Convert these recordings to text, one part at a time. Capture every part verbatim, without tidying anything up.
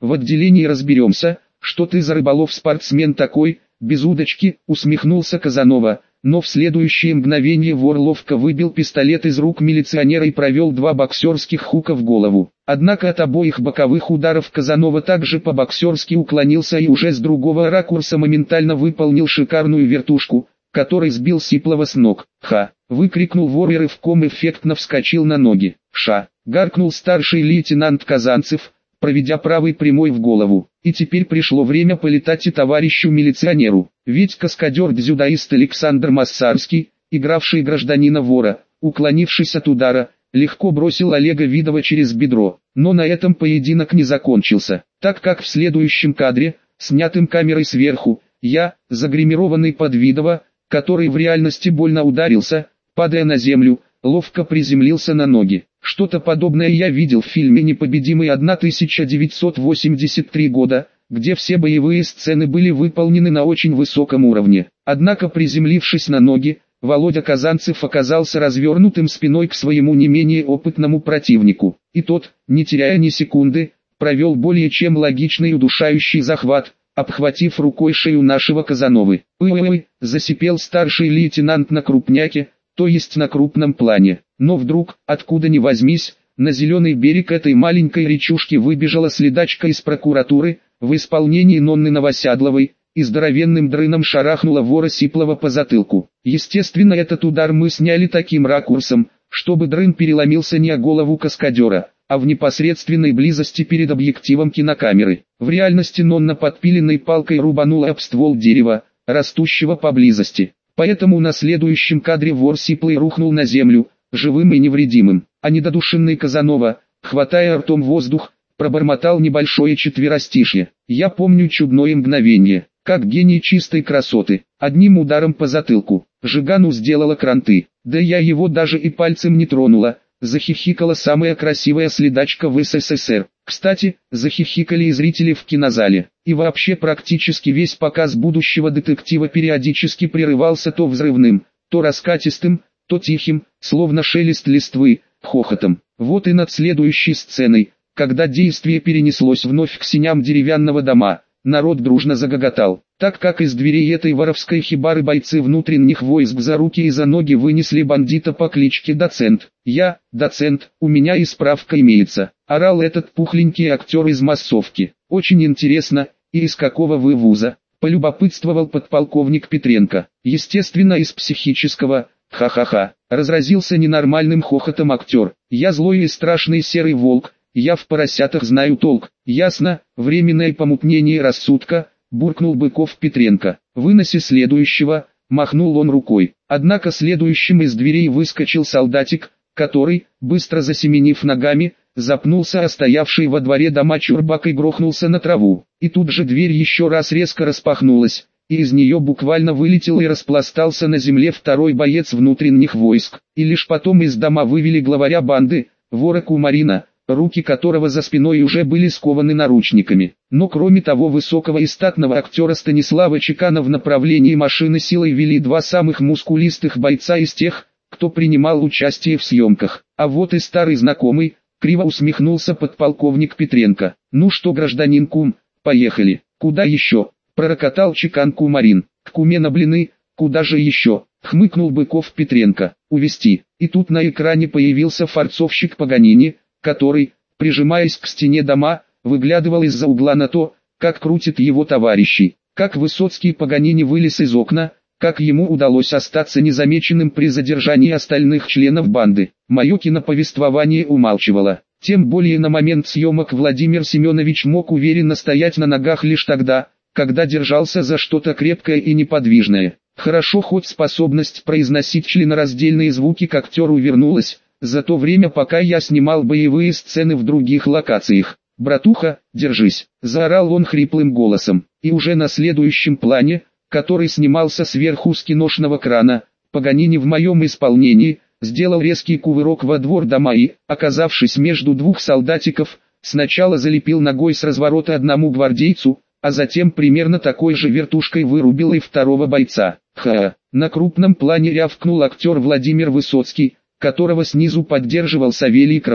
в отделении разберемся, что ты за рыболов-спортсмен такой, без удочки, усмехнулся Казанова, но в следующее мгновение вор ловко выбил пистолет из рук милиционера и провел два боксерских хука в голову. Однако от обоих боковых ударов Казанова также по-боксерски уклонился и уже с другого ракурса моментально выполнил шикарную вертушку, который сбил Сиплова с ног. «Ха!» — выкрикнул вор и рывком эффектно вскочил на ноги. «Ша!» — гаркнул старший лейтенант Казанцев, проведя правой прямой в голову. И теперь пришло время полетать и товарищу милиционеру. Ведь каскадер-дзюдоист Александр Массарский, игравший гражданина вора, уклонившись от удара, легко бросил Олега Видова через бедро. Но на этом поединок не закончился, так как в следующем кадре, снятым камерой сверху, я, загримированный под Видова, который в реальности больно ударился, падая на землю, ловко приземлился на ноги. Что-то подобное я видел в фильме «Непобедимый» тысяча девятьсот восемьдесят третьего года, где все боевые сцены были выполнены на очень высоком уровне. Однако приземлившись на ноги, Володя Казанцев оказался развернутым спиной к своему не менее опытному противнику. И тот, не теряя ни секунды, провел более чем логичный и удушающий захват, обхватив рукой шею нашего Казановы. «Ой-ой-ой», — засипел старший лейтенант на крупняке, то есть на крупном плане. Но вдруг, откуда ни возьмись, на зеленый берег этой маленькой речушки выбежала следачка из прокуратуры, в исполнении Нонны Новоседловой, и здоровенным дрыном шарахнула вора Сиплова по затылку. Естественно, этот удар мы сняли таким ракурсом, чтобы дрын переломился не о голову каскадера, а в непосредственной близости перед объективом кинокамеры. В реальности Нонна подпиленной палкой рубанула об ствол дерева, растущего поблизости. Поэтому на следующем кадре вор Сиплый рухнул на землю, живым и невредимым, а недодушенный Казанова, хватая ртом воздух, пробормотал небольшое четверостишье. Я помню чудное мгновение, как гений чистой красоты, одним ударом по затылку, Жигану сделала кранты, да я его даже и пальцем не тронула, захихикала самая красивая следачка в СССР. Кстати, захихикали и зрители в кинозале, и вообще практически весь показ будущего детектива периодически прерывался то взрывным, то раскатистым, то тихим, словно шелест листвы, хохотом. Вот и над следующей сценой, когда действие перенеслось вновь к сеням деревянного дома, народ дружно загоготал, так как из дверей этой воровской хибары бойцы внутренних войск за руки и за ноги вынесли бандита по кличке Доцент. «Я, доцент, у меня и справка имеется», — орал этот пухленький актер из массовки. «Очень интересно, и из какого вы вуза?» — полюбопытствовал подполковник Петренко. «Естественно, из психического». «Ха-ха-ха», — разразился ненормальным хохотом актер. «Я злой и страшный серый волк, я в поросятах знаю толк». «Ясно, временное помутнение рассудка», — буркнул Быков Петренко. «Выноси следующего», — махнул он рукой. Однако следующим из дверей выскочил солдатик, который, быстро засеменив ногами, запнулся о стоявший во дворе дома чурбак и грохнулся на траву. И тут же дверь еще раз резко распахнулась, и из нее буквально вылетел и распластался на земле второй боец внутренних войск. И лишь потом из дома вывели главаря банды, вора Кумарина, руки которого за спиной уже были скованы наручниками. Но кроме того высокого и статного актера Станислава Чекана в направлении машины силой вели два самых мускулистых бойца из тех, кто принимал участие в съемках. А вот и старый знакомый, криво усмехнулся подполковник Петренко. «Ну что, гражданин Кум, поехали». «Куда еще?» — пророкотал Чекан Кумарин. «К куме на блины, куда же еще?» — хмыкнул Быков Петренко. «Увести». И тут на экране появился форцовщик Паганини, который, прижимаясь к стене дома, выглядывал из-за угла на то, как крутит его товарищи, как Высоцкий Паганини вылез из окна, как ему удалось остаться незамеченным при задержании остальных членов банды. Мое киноповествование умалчивало. Тем более на момент съемок Владимир Семенович мог уверенно стоять на ногах лишь тогда, когда держался за что-то крепкое и неподвижное. Хорошо хоть способность произносить членораздельные звуки к актеру вернулась, за то время пока я снимал боевые сцены в других локациях. «Братуха, держись!» – заорал он хриплым голосом. И уже на следующем плане, который снимался сверху с киношного крана, Паганини в моем исполнении, сделал резкий кувырок во двор дома и, оказавшись между двух солдатиков, сначала залепил ногой с разворота одному гвардейцу, а затем примерно такой же вертушкой вырубил и второго бойца. Ха! На крупном плане рявкнул актер Владимир Высоцкий, которого снизу поддерживал Савелий Крамаров.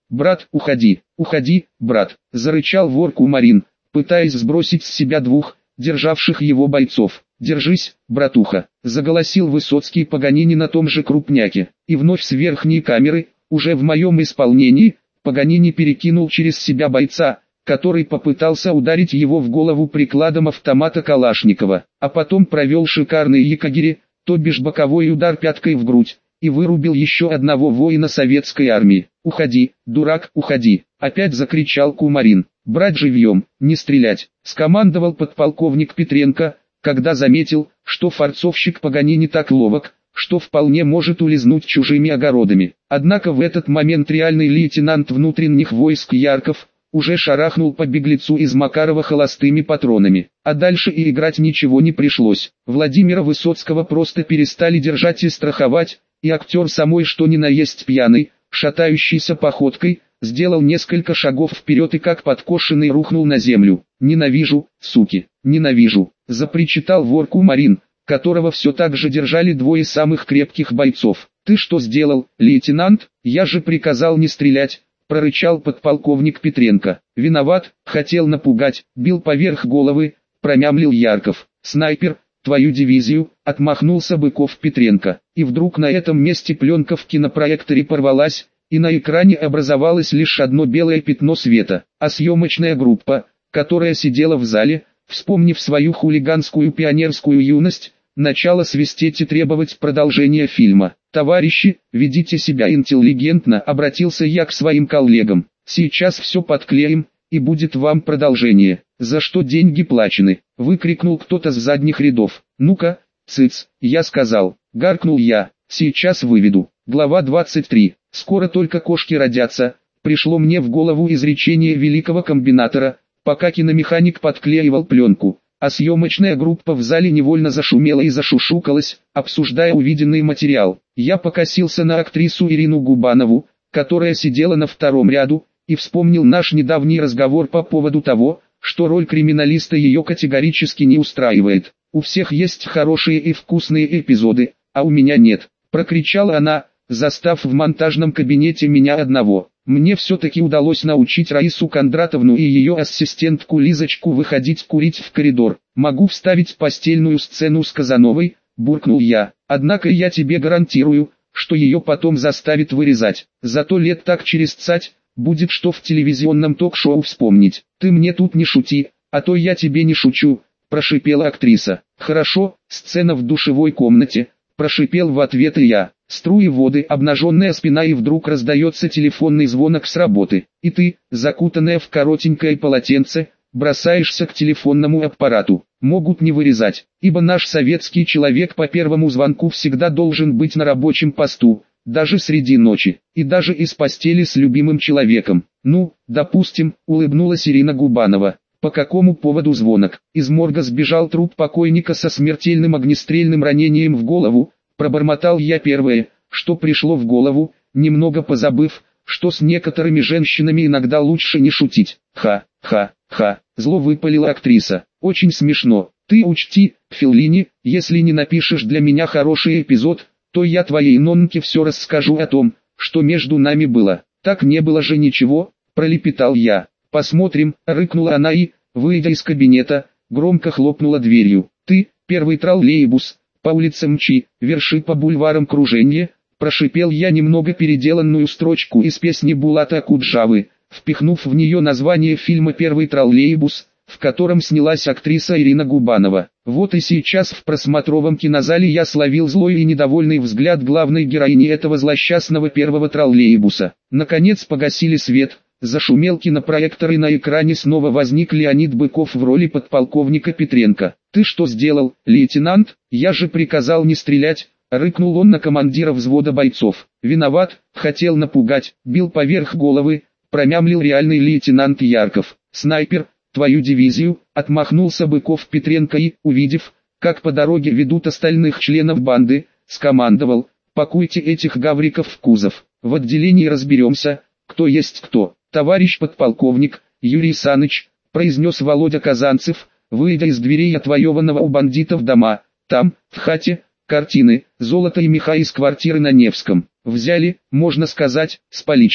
брат, уходи, уходи, брат, зарычал вор Кумарин, пытаясь сбросить с себя двух, державших его бойцов. Держись, братуха, заголосил Высоцкий Паганини на том же крупняке, и вновь с верхней камеры, уже в моем исполнении, Паганини перекинул через себя бойца, который попытался ударить его в голову прикладом автомата Калашникова, а потом провел шикарный якагири, то бишь боковой удар пяткой в грудь, и вырубил еще одного воина советской армии. «Уходи, дурак, уходи!» — опять закричал Кумарин. «Брать живьем, не стрелять!» — скомандовал подполковник Петренко, когда заметил, что форцовщик Паганини так ловок, что вполне может улизнуть чужими огородами. Однако в этот момент реальный лейтенант внутренних войск Ярков уже шарахнул по беглецу из Макарова холостыми патронами, а дальше и играть ничего не пришлось. Владимира Высоцкого просто перестали держать и страховать, и актер самой что ни на есть пьяный, шатающейся походкой, сделал несколько шагов вперед и как подкошенный рухнул на землю. «Ненавижу, суки, ненавижу», — запричитал вор Кумарин, которого все так же держали двое самых крепких бойцов. «Ты что сделал, лейтенант? Я же приказал не стрелять», — прорычал подполковник Петренко. «Виноват, хотел напугать, бил поверх головы», — промямлил Ярков. «Снайпер, твою дивизию», — отмахнулся Быков Петренко. И вдруг на этом месте пленка в кинопроекторе порвалась, и на экране образовалось лишь одно белое пятно света, а съемочная группа, которая сидела в зале, вспомнив свою хулиганскую пионерскую юность, начала свистеть и требовать продолжения фильма. «Товарищи, ведите себя интеллигентно», — обратился я к своим коллегам. «Сейчас все подклеим, и будет вам продолжение». «За что деньги плачены?» — выкрикнул кто-то с задних рядов. «Ну-ка, цыц, я сказал», — гаркнул я. «Сейчас выведу». Глава двадцать три. «Скоро только кошки родятся», пришло мне в голову изречение великого комбинатора, пока киномеханик подклеивал пленку, а съемочная группа в зале невольно зашумела и зашушукалась, обсуждая увиденный материал. Я покосился на актрису Ирину Губанову, которая сидела на втором ряду, и вспомнил наш недавний разговор по поводу того, что роль криминалиста ее категорически не устраивает. «У всех есть хорошие и вкусные эпизоды, а у меня нет», — прокричала она, застав в монтажном кабинете меня одного. Мне все-таки удалось научить Раису Кондратовну и ее ассистентку Лизочку выходить курить в коридор. «Могу вставить постельную сцену с Казановой», — буркнул я. «Однако я тебе гарантирую, что ее потом заставит вырезать. Зато лет так через цать, будет что в телевизионном ток-шоу вспомнить. Ты мне тут не шути, а то я тебе не шучу», — прошипела актриса. «Хорошо, сцена в душевой комнате», — прошипел в ответ и я. Струи воды, обнаженная спина, и вдруг раздается телефонный звонок с работы. И ты, закутанная в коротенькое полотенце, бросаешься к телефонному аппарату. Могут не вырезать, ибо наш советский человек по первому звонку всегда должен быть на рабочем посту, даже среди ночи, и даже из постели с любимым человеком. «Ну, допустим», — улыбнулась Ирина Губанова. «По какому поводу звонок?» «Из морга сбежал труп покойника со смертельным огнестрельным ранением в голову», — пробормотал я первое, что пришло в голову, немного позабыв, что с некоторыми женщинами иногда лучше не шутить. «Ха-ха-ха», — зло выпалила актриса. «Очень смешно. Ты учти, Феллини, если не напишешь для меня хороший эпизод, то я твоей нонке все расскажу о том, что между нами было». «Так не было же ничего», — пролепетал я. «Посмотрим», — рыкнула она и, выйдя из кабинета, громко хлопнула дверью. «Ты, первый троллейбус, по улицам мчи, верши по бульварам круженье», — прошипел я немного переделанную строчку из песни Булата Акуджавы, впихнув в нее название фильма «Первый троллейбус», в котором снялась актриса Ирина Губанова. Вот и сейчас в просмотровом кинозале я словил злой и недовольный взгляд главной героини этого злосчастного первого троллейбуса. Наконец погасили свет, зашумел кинопроектор, и на экране снова возник Леонид Быков в роли подполковника Петренко. «Ты что сделал, лейтенант? Я же приказал не стрелять», — рыкнул он на командира взвода бойцов. «Виноват, хотел напугать, бил поверх головы», — промямлил реальный лейтенант Ярков. «Снайпер, твою дивизию», — отмахнулся Быков Петренко и, увидев, как по дороге ведут остальных членов банды, скомандовал: «Пакуйте этих гавриков в кузов, в отделении разберемся, кто есть кто». «Товарищ подполковник, Юрий Саныч», — произнес Володя Казанцев, выйдя из дверей отвоеванного у бандитов дома. «Там, в хате, картины, золото и меха из квартиры на Невском. Взяли, можно сказать, с поличным».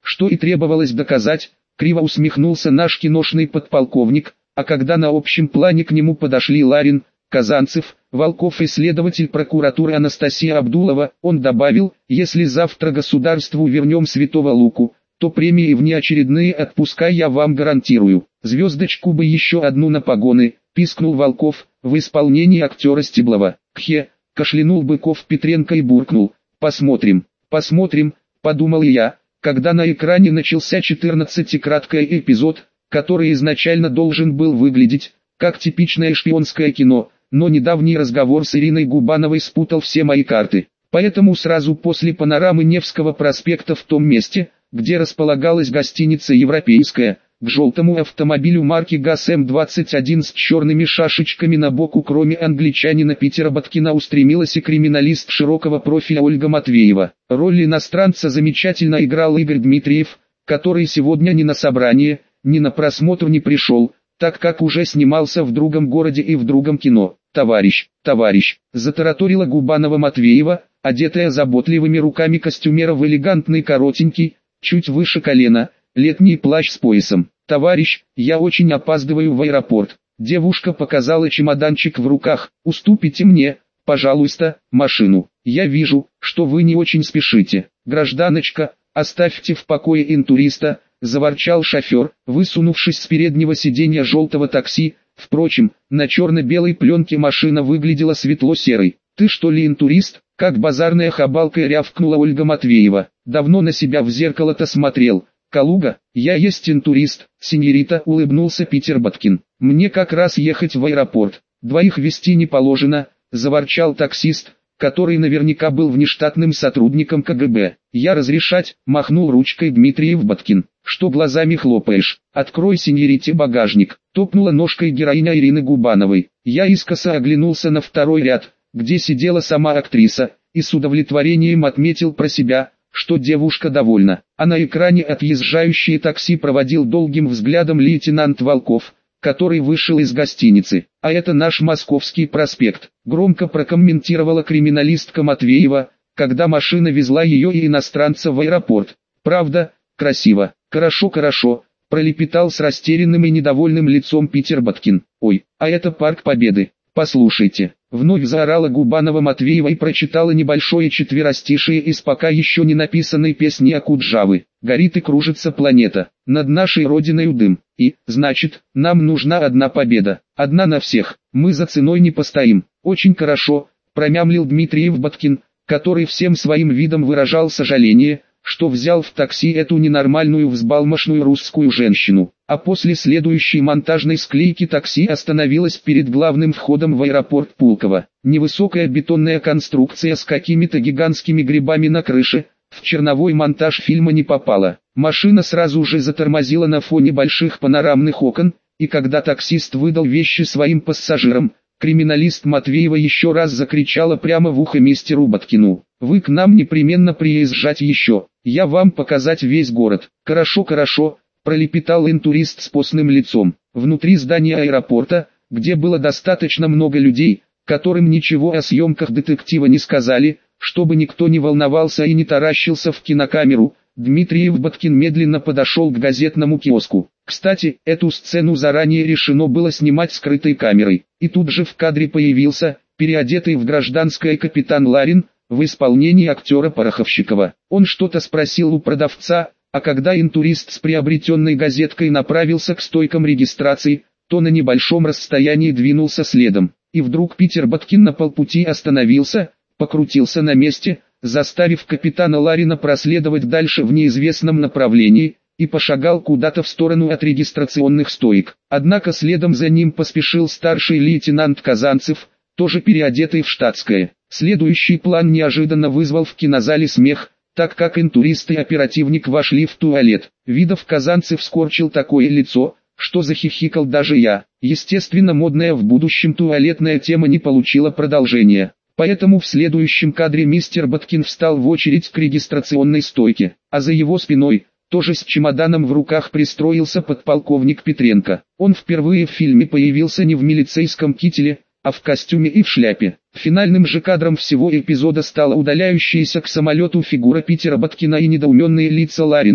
что и требовалось доказать, криво усмехнулся наш киношный подполковник, а когда на общем плане к нему подошли Ларин, Казанцев, Волков и следователь прокуратуры Анастасия Абдулова, он добавил: если завтра государству вернем Святого Луку, то премии и внеочередные отпуска я вам гарантирую. Звездочку бы еще одну на погоны, пискнул Волков, в исполнении актера Стеблова. Кхе, кашлянул Быков Петренко и буркнул: посмотрим, посмотрим, подумал я, когда на экране начался четырнадцатикраткий эпизод, который изначально должен был выглядеть как типичное шпионское кино, но недавний разговор с Ириной Губановой спутал все мои карты. Поэтому сразу после панорамы Невского проспекта в том месте, где располагалась гостиница «Европейская», к желтому автомобилю марки ГАЗ М двадцать один с черными шашечками на боку, кроме англичанина Питера Боткина, устремилась и криминалист широкого профиля Ольга Матвеева. Роль иностранца замечательно играл Игорь Дмитриев, который сегодня ни на собрание, ни на просмотр не пришел, так как уже снимался в другом городе и в другом кино. «Товарищ, товарищ», затараторила Губанова-Матвеева, одетая заботливыми руками костюмера в элегантный коротенький, чуть выше колена, летний плащ с поясом. «Товарищ, я очень опаздываю в аэропорт». Девушка показала чемоданчик в руках. «Уступите мне, пожалуйста, машину. Я вижу, что вы не очень спешите». «Гражданочка, оставьте в покое интуриста», заворчал шофер, высунувшись с переднего сиденья желтого такси. Впрочем, на черно-белой пленке машина выглядела светло-серой. «Ты что ли интурист?» — как базарная хабалка рявкнула Ольга Матвеева. «Давно на себя в зеркало-то смотрел. Калуга, я есть интурист, сеньорита», — улыбнулся Питер Боткин. «Мне как раз ехать в аэропорт. Двоих везти не положено», — заворчал таксист, который наверняка был внештатным сотрудником ка гэ бэ. «Я разрешать», — махнул ручкой Дмитриев Боткин. «Что глазами хлопаешь? Открой сеньорите багажник», — топнула ножкой героиня Ирины Губановой. Я искоса оглянулся на второй ряд, где сидела сама актриса, и с удовлетворением отметил про себя, что девушка довольна. А на экране отъезжающее такси проводил долгим взглядом лейтенант Волков, который вышел из гостиницы. «А это наш Московский проспект», — громко прокомментировала криминалистка Матвеева, когда машина везла ее и иностранца в аэропорт. «Правда, красиво». «Хорошо, хорошо», — пролепетал с растерянным и недовольным лицом Питер Боткин. «Ой, а это Парк Победы. Послушайте». Вновь заорала Губанова-Матвеева и прочитала небольшое четверостишие из пока еще не написанной песни Акуджавы. «Горит и кружится планета, над нашей родиной дым. И, значит, нам нужна одна победа, одна на всех, мы за ценой не постоим». «Очень хорошо», — промямлил Дмитриев Боткин, который всем своим видом выражал сожаление, что взял в такси эту ненормальную взбалмошную русскую женщину. А после следующей монтажной склейки такси остановилось перед главным входом в аэропорт Пулково. Невысокая бетонная конструкция с какими-то гигантскими грибами на крыше, в черновой монтаж фильма не попала. Машина сразу же затормозила на фоне больших панорамных окон, и когда таксист выдал вещи своим пассажирам, криминалист Матвеева еще раз закричала прямо в ухо мистеру Боткину: «Вы к нам непременно приезжать еще, я вам показать весь город». «Хорошо, хорошо», — пролепетал интурист с постным лицом. Внутри здания аэропорта, где было достаточно много людей, которым ничего о съемках детектива не сказали, чтобы никто не волновался и не таращился в кинокамеру, Дмитриев Боткин медленно подошел к газетному киоску. Кстати, эту сцену заранее решено было снимать скрытой камерой. И тут же в кадре появился, переодетый в гражданское капитан Ларин, в исполнении актера Пороховщикова. Он что-то спросил у продавца, а когда интурист с приобретенной газеткой направился к стойкам регистрации, то на небольшом расстоянии двинулся следом. И вдруг Питер Боткин на полпути остановился, покрутился на месте, заставив капитана Ларина проследовать дальше в неизвестном направлении, и пошагал куда-то в сторону от регистрационных стоек. Однако следом за ним поспешил старший лейтенант Казанцев, тоже переодетый в штатское. Следующий план неожиданно вызвал в кинозале смех, так как интурист и оперативник вошли в туалет. Видов Казанцев скорчил такое лицо, что захихикал даже я. Естественно, модная в будущем туалетная тема не получила продолжения. Поэтому в следующем кадре мистер Боткин встал в очередь к регистрационной стойке, а за его спиной, тоже с чемоданом в руках, пристроился подполковник Петренко. Он впервые в фильме появился не в милицейском кителе, а в костюме и в шляпе. Финальным же кадром всего эпизода стала удаляющаяся к самолету фигура Питера Боткина и недоуменные лица Ларина,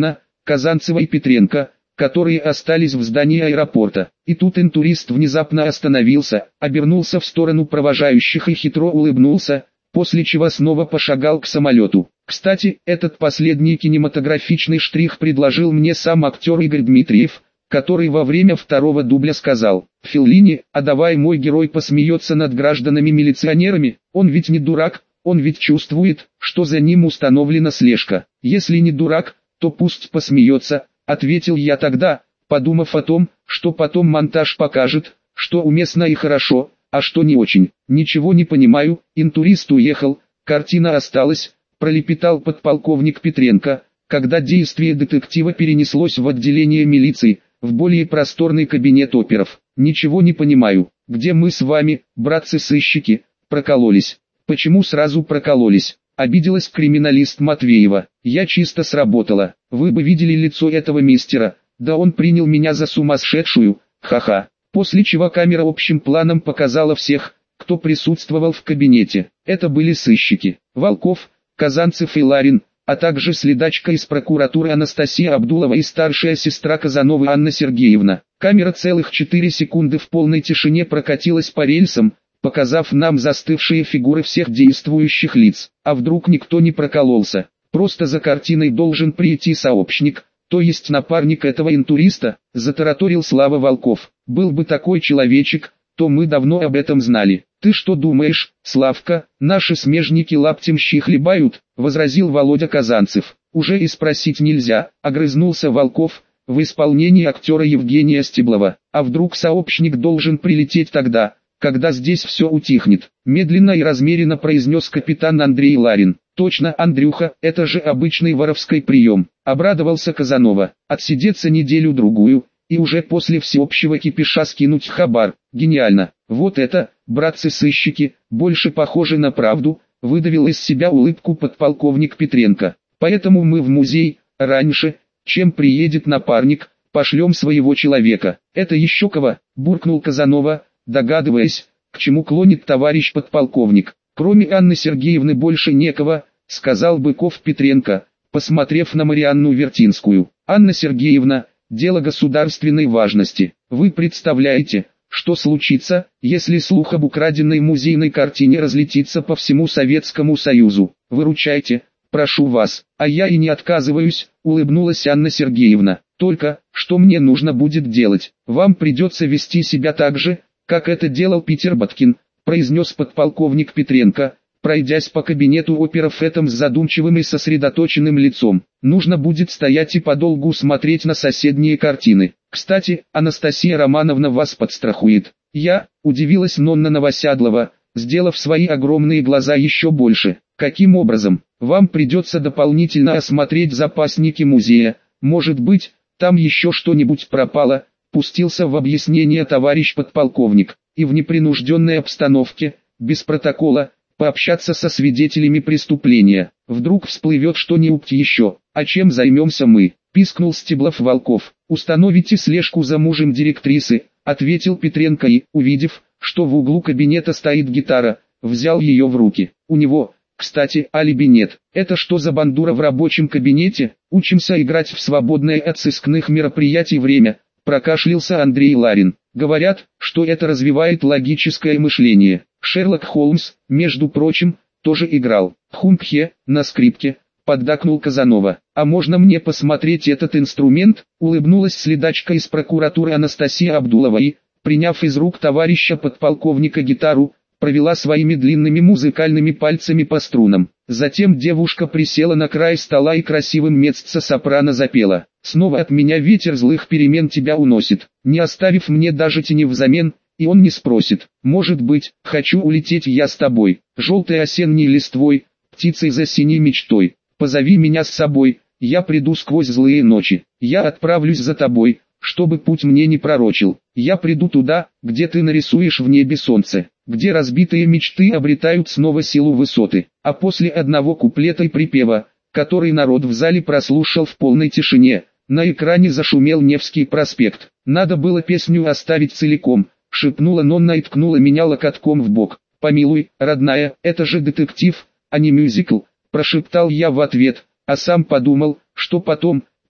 Казанцева и Петренко, которые остались в здании аэропорта. И тут интурист внезапно остановился, обернулся в сторону провожающих и хитро улыбнулся, после чего снова пошагал к самолету. Кстати, этот последний кинематографичный штрих предложил мне сам актер Игорь Дмитриев, который во время второго дубля сказал: «Феллини, а давай мой герой посмеется над гражданами-милиционерами, он ведь не дурак, он ведь чувствует, что за ним установлена слежка. Если не дурак, то пусть посмеется», — ответил я тогда, подумав о том, что потом монтаж покажет, что уместно и хорошо, а что не очень. «Ничего не понимаю», интурист уехал, картина осталась, пролепетал подполковник Петренко, когда действие детектива перенеслось в отделение милиции, в более просторный кабинет оперов. «Ничего не понимаю, где мы с вами, братцы-сыщики, прокололись?» «Почему сразу прокололись?» — обиделась криминалист Матвеева. «Я чисто сработала. Вы бы видели лицо этого мистера, да он принял меня за сумасшедшую, ха-ха». После чего камера общим планом показала всех, кто присутствовал в кабинете. Это были сыщики: Волков, Казанцев и Ларин, а также следачка из прокуратуры Анастасия Абдулова и старшая сестра Казановой Анна Сергеевна. Камера целых четыре секунды в полной тишине прокатилась по рельсам, показав нам застывшие фигуры всех действующих лиц. А вдруг никто не прокололся? Просто за картиной должен прийти сообщник, то есть напарник этого интуриста, затараторил Слава Волков. Был бы такой человечек, то мы давно об этом знали. «Ты что думаешь, Славка, наши смежники лаптем щи хлебают?» — возразил Володя Казанцев. «Уже и спросить нельзя», — огрызнулся Волков, в исполнении актера Евгения Стеблова. «А вдруг сообщник должен прилететь тогда, когда здесь все утихнет?» — медленно и размеренно произнес капитан Андрей Ларин. «Точно, Андрюха, это же обычный воровской прием», — обрадовался Казанова. «Отсидеться неделю-другую, и уже после всеобщего кипиша скинуть хабар. Гениально. Вот это, братцы-сыщики, больше похоже на правду», — выдавил из себя улыбку подполковник Петренко. «Поэтому мы в музей, раньше, чем приедет напарник, пошлем своего человека». «Это еще кого?» — буркнул Казанова, догадываясь, к чему клонит товарищ подполковник. «Кроме Анны Сергеевны больше некого», — сказал Быков Петренко, посмотрев на Марианну Вертинскую. «Анна Сергеевна, дело государственной важности. Вы представляете, что случится, если слух об украденной музейной картине разлетится по всему Советскому Союзу? Выручайте, прошу вас». «А я и не отказываюсь», — улыбнулась Анна Сергеевна. «Только, что мне нужно будет делать? Вам придется вести себя так же, как это делал Питер Боткин», — произнес подполковник Петренко, пройдясь по кабинету оперов этом с задумчивым и сосредоточенным лицом. «Нужно будет стоять и подолгу смотреть на соседние картины. Кстати, Анастасия Романовна вас подстрахует». «Я?» — удивилась Нонна Новосядлова, сделав свои огромные глаза еще больше. «Каким образом? Вам придется дополнительно осмотреть запасники музея. Может быть, там еще что-нибудь пропало», — пустился в объяснение товарищ подполковник. «И в непринужденной обстановке, без протокола, пообщаться со свидетелями преступления. Вдруг всплывет что-нибудь еще. А чем займемся мы?» — пискнул Стеблов Волков. «Установите слежку за мужем директрисы», — ответил Петренко и, увидев, что в углу кабинета стоит гитара, взял ее в руки. «У него, кстати, алиби нет. Это что за бандура в рабочем кабинете? Учимся играть в свободное от сыскных мероприятий время», — прокашлялся Андрей Ларин. «Говорят, что это развивает логическое мышление. Шерлок Холмс, между прочим, тоже играл. Хумпхе, на скрипке», — поддакнул Казанова. «А можно мне посмотреть этот инструмент?» — улыбнулась следачка из прокуратуры Анастасия Абдулова и, приняв из рук товарища подполковника гитару, провела своими длинными музыкальными пальцами по струнам. Затем девушка присела на край стола и красивым меццо-сопрано запела. «Снова от меня ветер злых перемен тебя уносит, не оставив мне даже тени взамен». И он не спросит: «Может быть, хочу улететь я с тобой, желтой осенней листвой, птицей за синей мечтой. Позови меня с собой, я приду сквозь злые ночи, я отправлюсь за тобой, чтобы путь мне не пророчил. Я приду туда, где ты нарисуешь в небе солнце, где разбитые мечты обретают снова силу высоты». А после одного куплета и припева, который народ в зале прослушал в полной тишине, на экране зашумел Невский проспект. «Надо было песню оставить целиком», — шепнула Нонна и ткнула меня локотком в бок. «Помилуй, родная, это же детектив, а не мюзикл», — прошептал я в ответ, а сам подумал, что потом,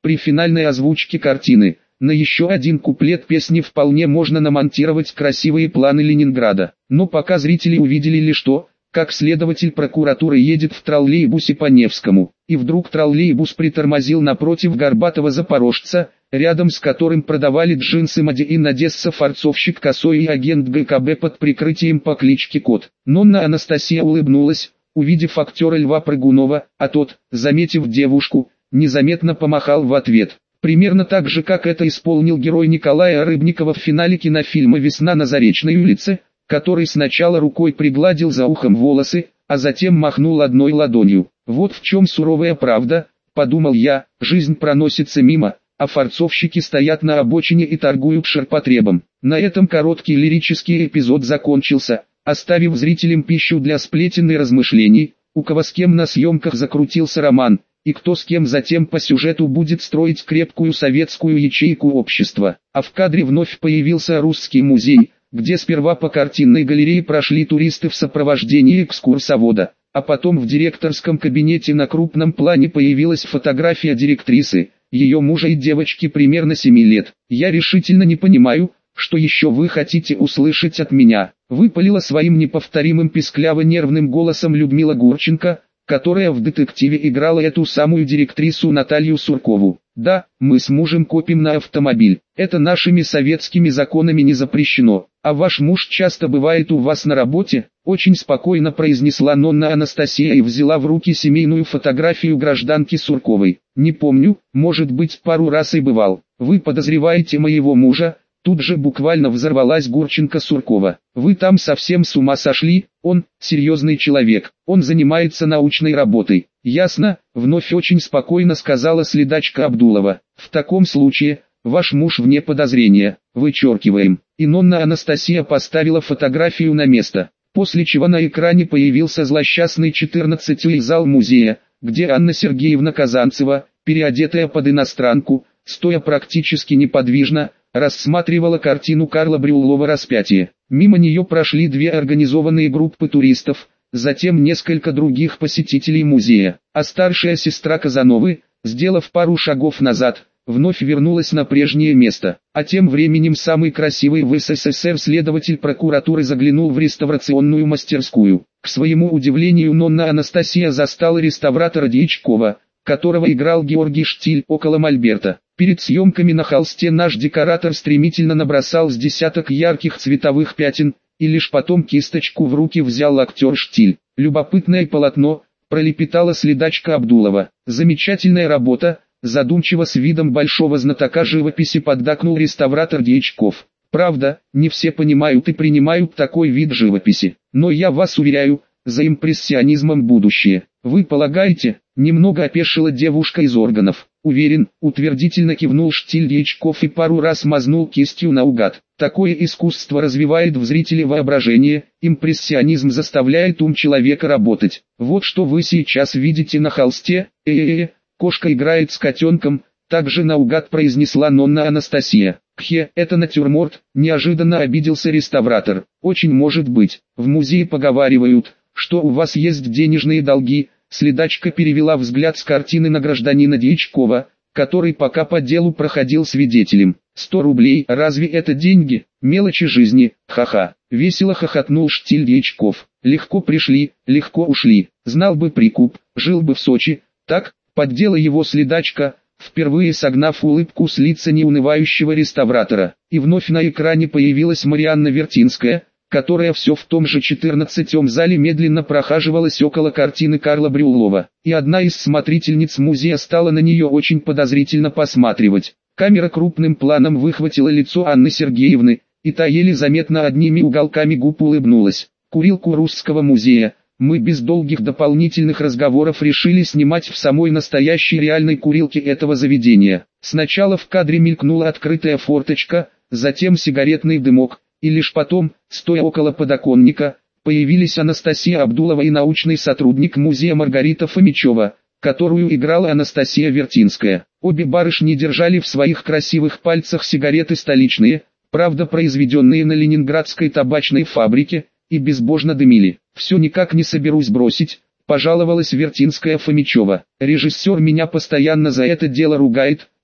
При финальной озвучке картины, на еще один куплет песни вполне можно намонтировать красивые планы Ленинграда. Но пока зрители увидели лишь то, как следователь прокуратуры едет в троллейбусе по Невскому, и вдруг троллейбус притормозил напротив горбатого запорожца, рядом с которым продавали джинсы Мадеин Одесса форцовщик Косой и агент ГКБ под прикрытием по кличке Кот. Нонна Анастасия улыбнулась, увидев актера Льва Прыгунова, а тот, заметив девушку, незаметно помахал в ответ. Примерно так же, как это исполнил герой Николая Рыбникова в финале кинофильма «Весна на Заречной улице», который сначала рукой пригладил за ухом волосы, а затем махнул одной ладонью. Вот в чем суровая правда, подумал я, жизнь проносится мимо, а форцовщики стоят на обочине и торгуют ширпотребом. На этом короткий лирический эпизод закончился, оставив зрителям пищу для сплетен и размышлений, у кого с кем на съемках закрутился роман, и кто с кем затем по сюжету будет строить крепкую советскую ячейку общества. А в кадре вновь появился Русский музей, где сперва по картинной галерее прошли туристы в сопровождении экскурсовода, а потом в директорском кабинете на крупном плане появилась фотография директрисы, ее мужа и девочки примерно семи лет. «Я решительно не понимаю, что еще вы хотите услышать от меня», выпалила своим неповторимым пискляво-нервным голосом Людмила Гурченко, которая в детективе играла эту самую директрису Наталью Суркову. «Да, мы с мужем копим на автомобиль. Это нашими советскими законами не запрещено. А ваш муж часто бывает у вас на работе?» Очень спокойно произнесла Нонна Анастасия и взяла в руки семейную фотографию гражданки Сурковой. «Не помню, может быть, пару раз и бывал. Вы подозреваете моего мужа?» Тут же буквально взорвалась Гурченко-Суркова. «Вы там совсем с ума сошли? Он серьезный человек, он занимается научной работой». «Ясно», — вновь очень спокойно сказала следачка Абдулова. «В таком случае, ваш муж вне подозрения, вычеркиваем». И Нонна Анастасия поставила фотографию на место, после чего на экране появился злосчастный четырнадцатый зал музея, где Анна Сергеевна Казанцева, переодетая под иностранку, стоя практически неподвижно, рассматривала картину Карла Брюллова «Распятие». Мимо нее прошли две организованные группы туристов, затем несколько других посетителей музея, а старшая сестра Казановы, сделав пару шагов назад, вновь вернулась на прежнее место. А тем временем самый красивый в СССР следователь прокуратуры заглянул в реставрационную мастерскую. К своему удивлению, Нонна Анастасия застала реставратора Дьячкова, которого играл Георгий Штиль, около мольберта. Перед съемками на холсте наш декоратор стремительно набросал с десяток ярких цветовых пятен, и лишь потом кисточку в руки взял актер Штиль. «Любопытное полотно», — пролепетала следачка Абдулова. «Замечательная работа», — задумчиво с видом большого знатока живописи поддакнул реставратор Дьячков. «Правда, не все понимают и принимают такой вид живописи, но я вас уверяю, за импрессионизмом будущее. Вы полагаете?» Немного опешила девушка из органов. «Уверен», — утвердительно кивнул Штиль Дьячков и пару раз мазнул кистью наугад. «Такое искусство развивает в зрителе воображение, импрессионизм заставляет ум человека работать. Вот что вы сейчас видите на холсте, э-э-э, кошка играет с котенком», также наугад произнесла Нонна Анастасия. «Кхе, это натюрморт», — неожиданно обиделся реставратор. «Очень может быть, в музее поговаривают, что у вас есть денежные долги». Следачка перевела взгляд с картины на гражданина Дьячкова, который пока по делу проходил свидетелем. «Сто рублей, разве это деньги? Мелочи жизни, ха-ха!» Весело хохотнул Штиль Дьячков. «Легко пришли, легко ушли. Знал бы прикуп, жил бы в Сочи». Так, поддела его следачка, впервые согнав улыбку с лица неунывающего реставратора. И вновь на экране появилась Марианна Вертинская, которая все в том же четырнадцатом зале медленно прохаживалась около картины Карла Брюллова, и одна из смотрительниц музея стала на нее очень подозрительно посматривать. Камера крупным планом выхватила лицо Анны Сергеевны, и та еле заметно одними уголками губ улыбнулась. «Курилку Русского музея» мы без долгих дополнительных разговоров решили снимать в самой настоящей реальной курилке этого заведения. Сначала в кадре мелькнула открытая форточка, затем сигаретный дымок, и лишь потом, стоя около подоконника, появились Анастасия Абдулова и научный сотрудник музея Маргарита Фомичева, которую играла Анастасия Вертинская. Обе барышни держали в своих красивых пальцах сигареты столичные, правда произведенные на ленинградской табачной фабрике, и безбожно дымили. «Все никак не соберусь бросить», — пожаловалась Вертинская Фомичева. «Режиссер меня постоянно за это дело ругает»,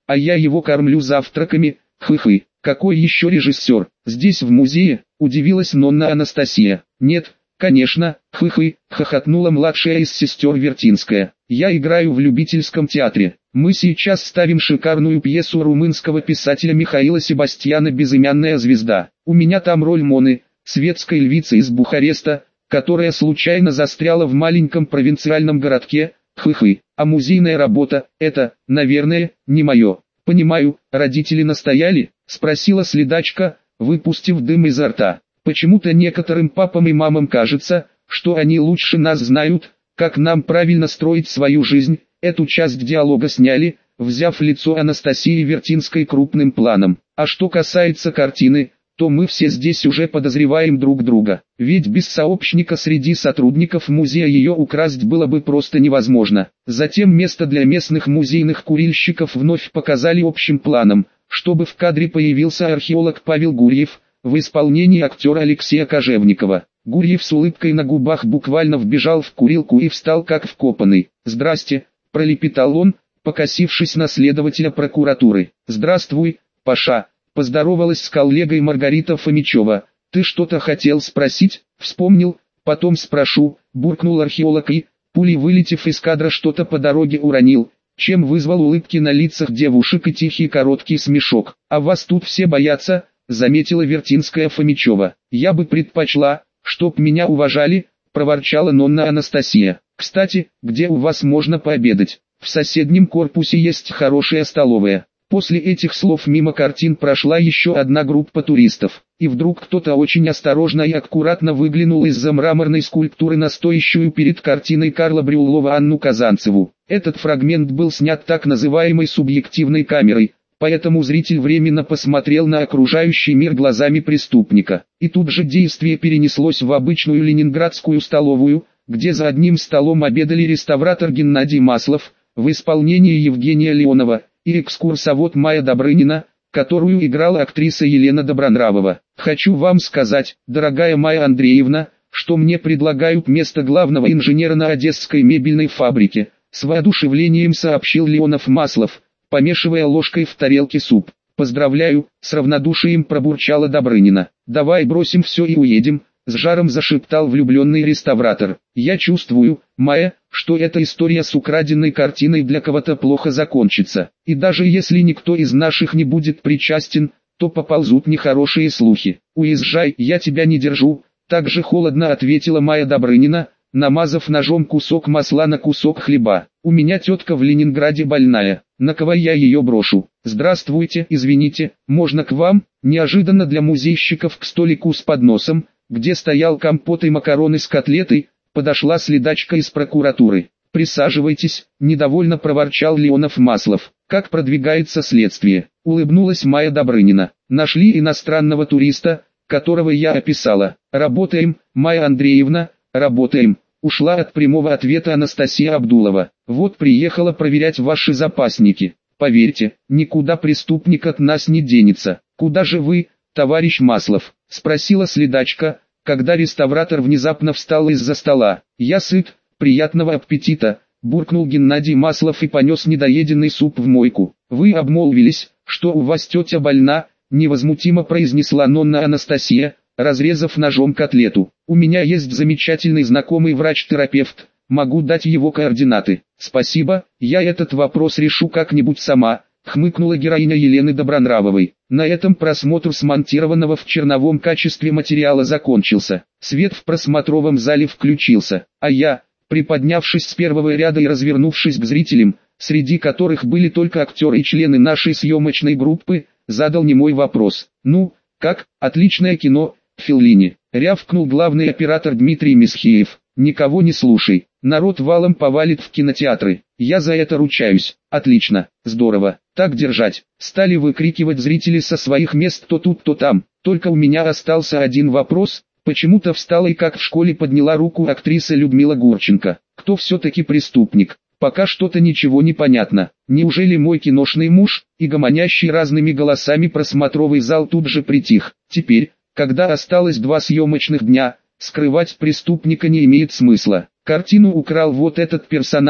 а я его кормлю завтраками, хы-хы. Какой еще режиссер? Здесь в музее? Удивилась Нонна Анастасия. Нет, конечно, хы-хы, хохотнула младшая из сестер Вертинская. Я играю в любительском театре. Мы сейчас ставим шикарную пьесу румынского писателя Михаила Себастьяна «Безымянная звезда». У меня там роль Моны, светской львицы из Бухареста, которая случайно застряла в маленьком провинциальном городке, хы-хы. А музейная работа, это, наверное, не мое. Понимаю, родители настояли? Спросила следачка, выпустив дым изо рта. Почему-то некоторым папам и мамам кажется, что они лучше нас знают, как нам правильно строить свою жизнь. Эту часть диалога сняли, взяв лицо Анастасии Вертинской крупным планом. А что касается картины, то мы все здесь уже подозреваем друг друга. Ведь без сообщника среди сотрудников музея ее украсть было бы просто невозможно. Затем место для местных музейных курильщиков вновь показали общим планом, чтобы в кадре появился археолог Павел Гурьев, в исполнении актера Алексея Кожевникова. Гурьев с улыбкой на губах буквально вбежал в курилку и встал как вкопанный. «Здрасте», — пролепетал он, покосившись на следователя прокуратуры. «Здравствуй, Паша», — поздоровалась с коллегой Маргарита Фомичева. «Ты что-то хотел спросить?» «Вспомнил, потом спрошу», — буркнул археолог и, пулей вылетев из кадра, что-то по дороге уронил, чем вызвал улыбки на лицах девушек и тихий короткий смешок. «А вас тут все боятся», — заметила Вертинская Фомичева. «Я бы предпочла, чтоб меня уважали», — проворчала Нонна Анастасия. «Кстати, где у вас можно пообедать? В соседнем корпусе есть хорошая столовая». После этих слов мимо картин прошла еще одна группа туристов, и вдруг кто-то очень осторожно и аккуратно выглянул из-за мраморной скульптуры на стоящую перед картиной Карла Брюллова Анну Казанцеву. Этот фрагмент был снят так называемой субъективной камерой, поэтому зритель временно посмотрел на окружающий мир глазами преступника. И тут же действие перенеслось в обычную ленинградскую столовую, где за одним столом обедали реставратор Геннадий Маслов, в исполнении Евгения Леонова, и экскурсовод Майя Добрынина, которую играла актриса Елена Добронравова. «Хочу вам сказать, дорогая Майя Андреевна, что мне предлагают место главного инженера на Одесской мебельной фабрике», с воодушевлением сообщил Леонов Маслов, помешивая ложкой в тарелке суп. «Поздравляю», с равнодушием пробурчала Добрынина. «Давай бросим все и уедем», с жаром зашептал влюбленный реставратор. «Я чувствую, Майя, что эта история с украденной картиной для кого-то плохо закончится. И даже если никто из наших не будет причастен, то поползут нехорошие слухи. Уезжай, я тебя не держу», так же холодно ответила Майя Добрынина, намазав ножом кусок масла на кусок хлеба. «У меня тетка в Ленинграде больная, на кого я ее брошу?» «Здравствуйте, извините, можно к вам?» Неожиданно для музейщиков к столику с подносом, где стоял компот и макароны с котлетой, подошла следачка из прокуратуры. «Присаживайтесь», — недовольно проворчал Леонов Маслов. «Как продвигается следствие?» — улыбнулась Майя Добрынина. «Нашли иностранного туриста, которого я описала. Работаем, Майя Андреевна, работаем», — ушла от прямого ответа Анастасия Абдулова. «Вот приехала проверять ваши запасники. Поверьте, никуда преступник от нас не денется». «Куда же вы, товарищ Маслов?» — спросила следачка, когда реставратор внезапно встал из-за стола. «Я сыт, приятного аппетита», — буркнул Геннадий Маслов и понес недоеденный суп в мойку. «Вы обмолвились, что у вас тетя больна», — невозмутимо произнесла Нонна Анастасия, разрезав ножом котлету. «У меня есть замечательный знакомый врач-терапевт, могу дать его координаты». «Спасибо, я этот вопрос решу как-нибудь сама», — хмыкнула героиня Елены Добронравовой. На этом просмотр смонтированного в черновом качестве материала закончился. Свет в просмотровом зале включился, а я, приподнявшись с первого ряда и развернувшись к зрителям, среди которых были только актеры и члены нашей съемочной группы, задал немой вопрос. «Ну, как, отличное кино, Феллини?» — рявкнул главный оператор Дмитрий Месхиев. «Никого не слушай, народ валом повалит в кинотеатры, я за это ручаюсь». «Отлично, здорово, так держать», — стали выкрикивать зрители со своих мест то тут, то там. Только у меня остался один вопрос. Почему-то встала и как в школе подняла руку актриса Людмила Гурченко. Кто все-таки преступник? Пока что-то ничего не понятно. Неужели мой киношный муж? И гомонящий разными голосами просмотровый зал тут же притих. Теперь, когда осталось два съемочных дня, скрывать преступника не имеет смысла. Картину украл вот этот персонаж,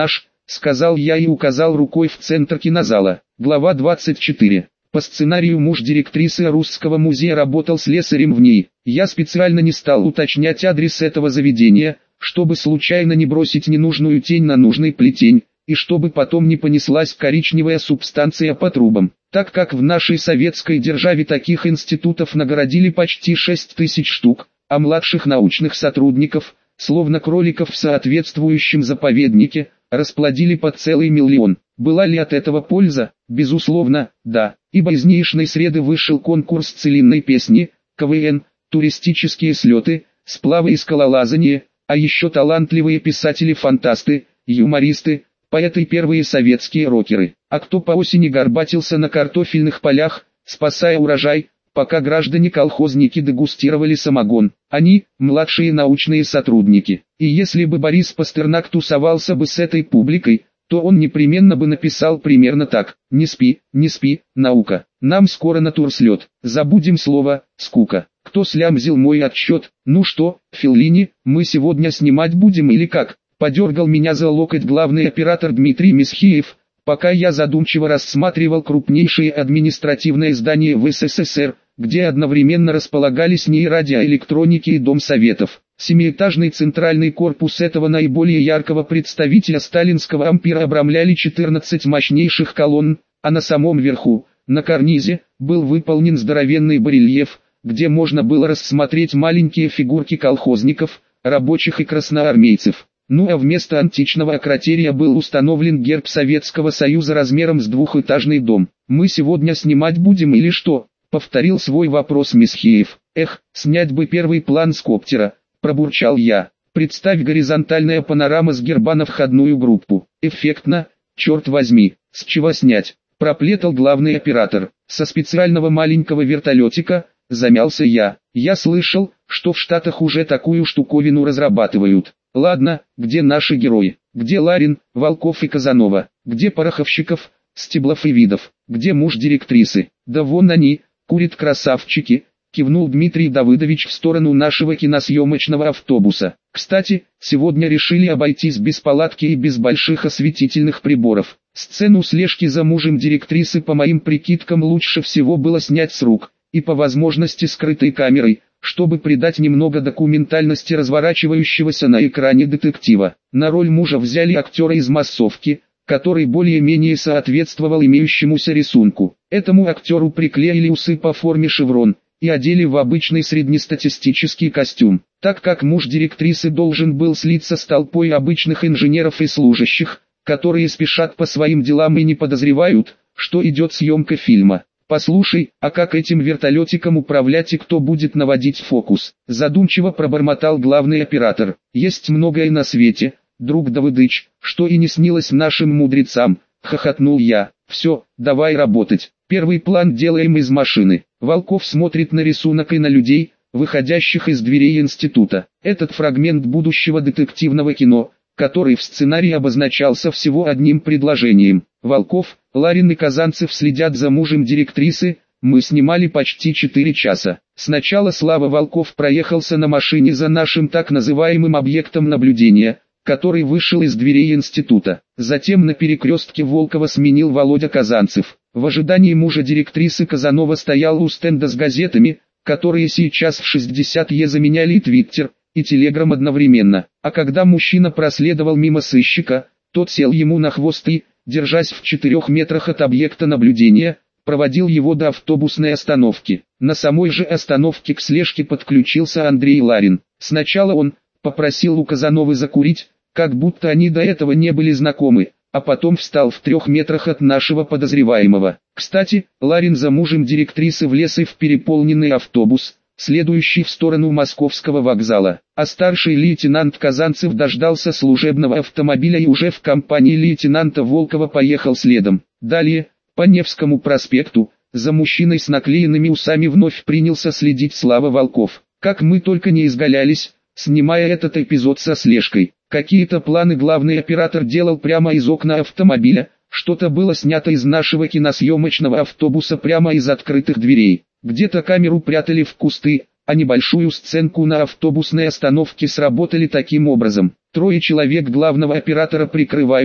сказал я и указал рукой в центр кинозала. Глава двадцать четыре. По сценарию муж директрисы Русского музея работал слесарем в ней. Я специально не стал уточнять адрес этого заведения, чтобы случайно не бросить ненужную тень на нужный плетень, и чтобы потом не понеслась коричневая субстанция по трубам. Так как в нашей советской державе таких институтов наградили почти шесть тысяч штук, а младших научных сотрудников, словно кроликов в соответствующем заповеднике, расплодили по целый миллион. Была ли от этого польза? Безусловно, да, ибо из нынешней среды вышел конкурс целинной песни, ка вэ эн, туристические слеты, сплавы и скалолазание, а еще талантливые писатели-фантасты, юмористы, поэты и первые советские рокеры. А кто по осени горбатился на картофельных полях, спасая урожай, пока граждане-колхозники дегустировали самогон. Они – младшие научные сотрудники. И если бы Борис Пастернак тусовался бы с этой публикой, то он непременно бы написал примерно так: «Не спи, не спи, наука, нам скоро на турслет, забудем слово «скука». Кто слямзил мой отчет? Ну что, Феллини, мы сегодня снимать будем или как?» Подергал меня за локоть главный оператор Дмитрий Месхиев, пока я задумчиво рассматривал крупнейшие административные здания в эс эс эс эр, где одновременно располагались НИИ радиоэлектроники и Дом Советов. Семиэтажный центральный корпус этого наиболее яркого представителя сталинского ампира обрамляли четырнадцать мощнейших колонн, а на самом верху, на карнизе, был выполнен здоровенный барельеф, где можно было рассмотреть маленькие фигурки колхозников, рабочих и красноармейцев. Ну а вместо античного акротерия был установлен герб Советского Союза размером с двухэтажный дом. «Мы сегодня снимать будем или что?» — повторил свой вопрос Месхиев. «Эх, снять бы первый план с коптера», — пробурчал я. «Представь, горизонтальная панорама с герба на входную группу. Эффектно, черт возьми. С чего снять?» — проплетал главный оператор. «Со специального маленького вертолетика», — замялся я. «Я слышал, что в Штатах уже такую штуковину разрабатывают». «Ладно, где наши герои? Где Ларин, Волков и Казанова? Где Пороховщиков, Стеблов и Видов? Где муж директрисы? Да вон они, курят красавчики», — кивнул Дмитрий Давыдович в сторону нашего киносъемочного автобуса. «Кстати, сегодня решили обойтись без палатки и без больших осветительных приборов. Сцену слежки за мужем директрисы по моим прикидкам лучше всего было снять с рук, и по возможности скрытой камерой, чтобы придать немного документальности разворачивающегося на экране детектива. На роль мужа взяли актера из массовки, который более-менее соответствовал имеющемуся рисунку. Этому актеру приклеили усы по форме шеврон и одели в обычный среднестатистический костюм. Так как муж директрисы должен был слиться с толпой обычных инженеров и служащих, которые спешат по своим делам и не подозревают, что идет съемка фильма. «Послушай, а как этим вертолетиком управлять и кто будет наводить фокус?» Задумчиво пробормотал главный оператор. «Есть многое на свете, друг Давыдыч, что и не снилось нашим мудрецам», — хохотнул я. «Все, давай работать. Первый план делаем из машины». Волков смотрит на рисунок и на людей, выходящих из дверей института. Этот фрагмент будущего детективного кино, который в сценарии обозначался всего одним предложением. Волков, Ларин и Казанцев следят за мужем директрисы. Мы снимали почти четыре часа. Сначала Слава Волков проехался на машине за нашим так называемым объектом наблюдения, который вышел из дверей института. Затем на перекрестке Волкова сменил Володя Казанцев. В ожидании мужа директрисы Казанова стоял у стенда с газетами, которые сейчас в шестьдесят е заменяли и Твиттер, и Телеграм одновременно. А когда мужчина проследовал мимо сыщика, тот сел ему на хвост и, держась в четырех метрах от объекта наблюдения, проводил его до автобусной остановки. На самой же остановке к слежке подключился Андрей Ларин. Сначала он попросил у Казановой закурить, как будто они до этого не были знакомы, а потом встал в трех метрах от нашего подозреваемого. Кстати, Ларин за мужем директрисы влез и в переполненный автобус, следующий в сторону Московского вокзала, а старший лейтенант Казанцев дождался служебного автомобиля и уже в компании лейтенанта Волкова поехал следом. Далее, по Невскому проспекту, за мужчиной с наклеенными усами вновь принялся следить Слава Волков. Как мы только не изгалялись, снимая этот эпизод со слежкой. Какие-то планы главный оператор делал прямо из окна автомобиля, что-то было снято из нашего киносъемочного автобуса прямо из открытых дверей. Где-то камеру прятали в кусты, а небольшую сценку на автобусной остановке сработали таким образом. Трое человек главного оператора прикрывают,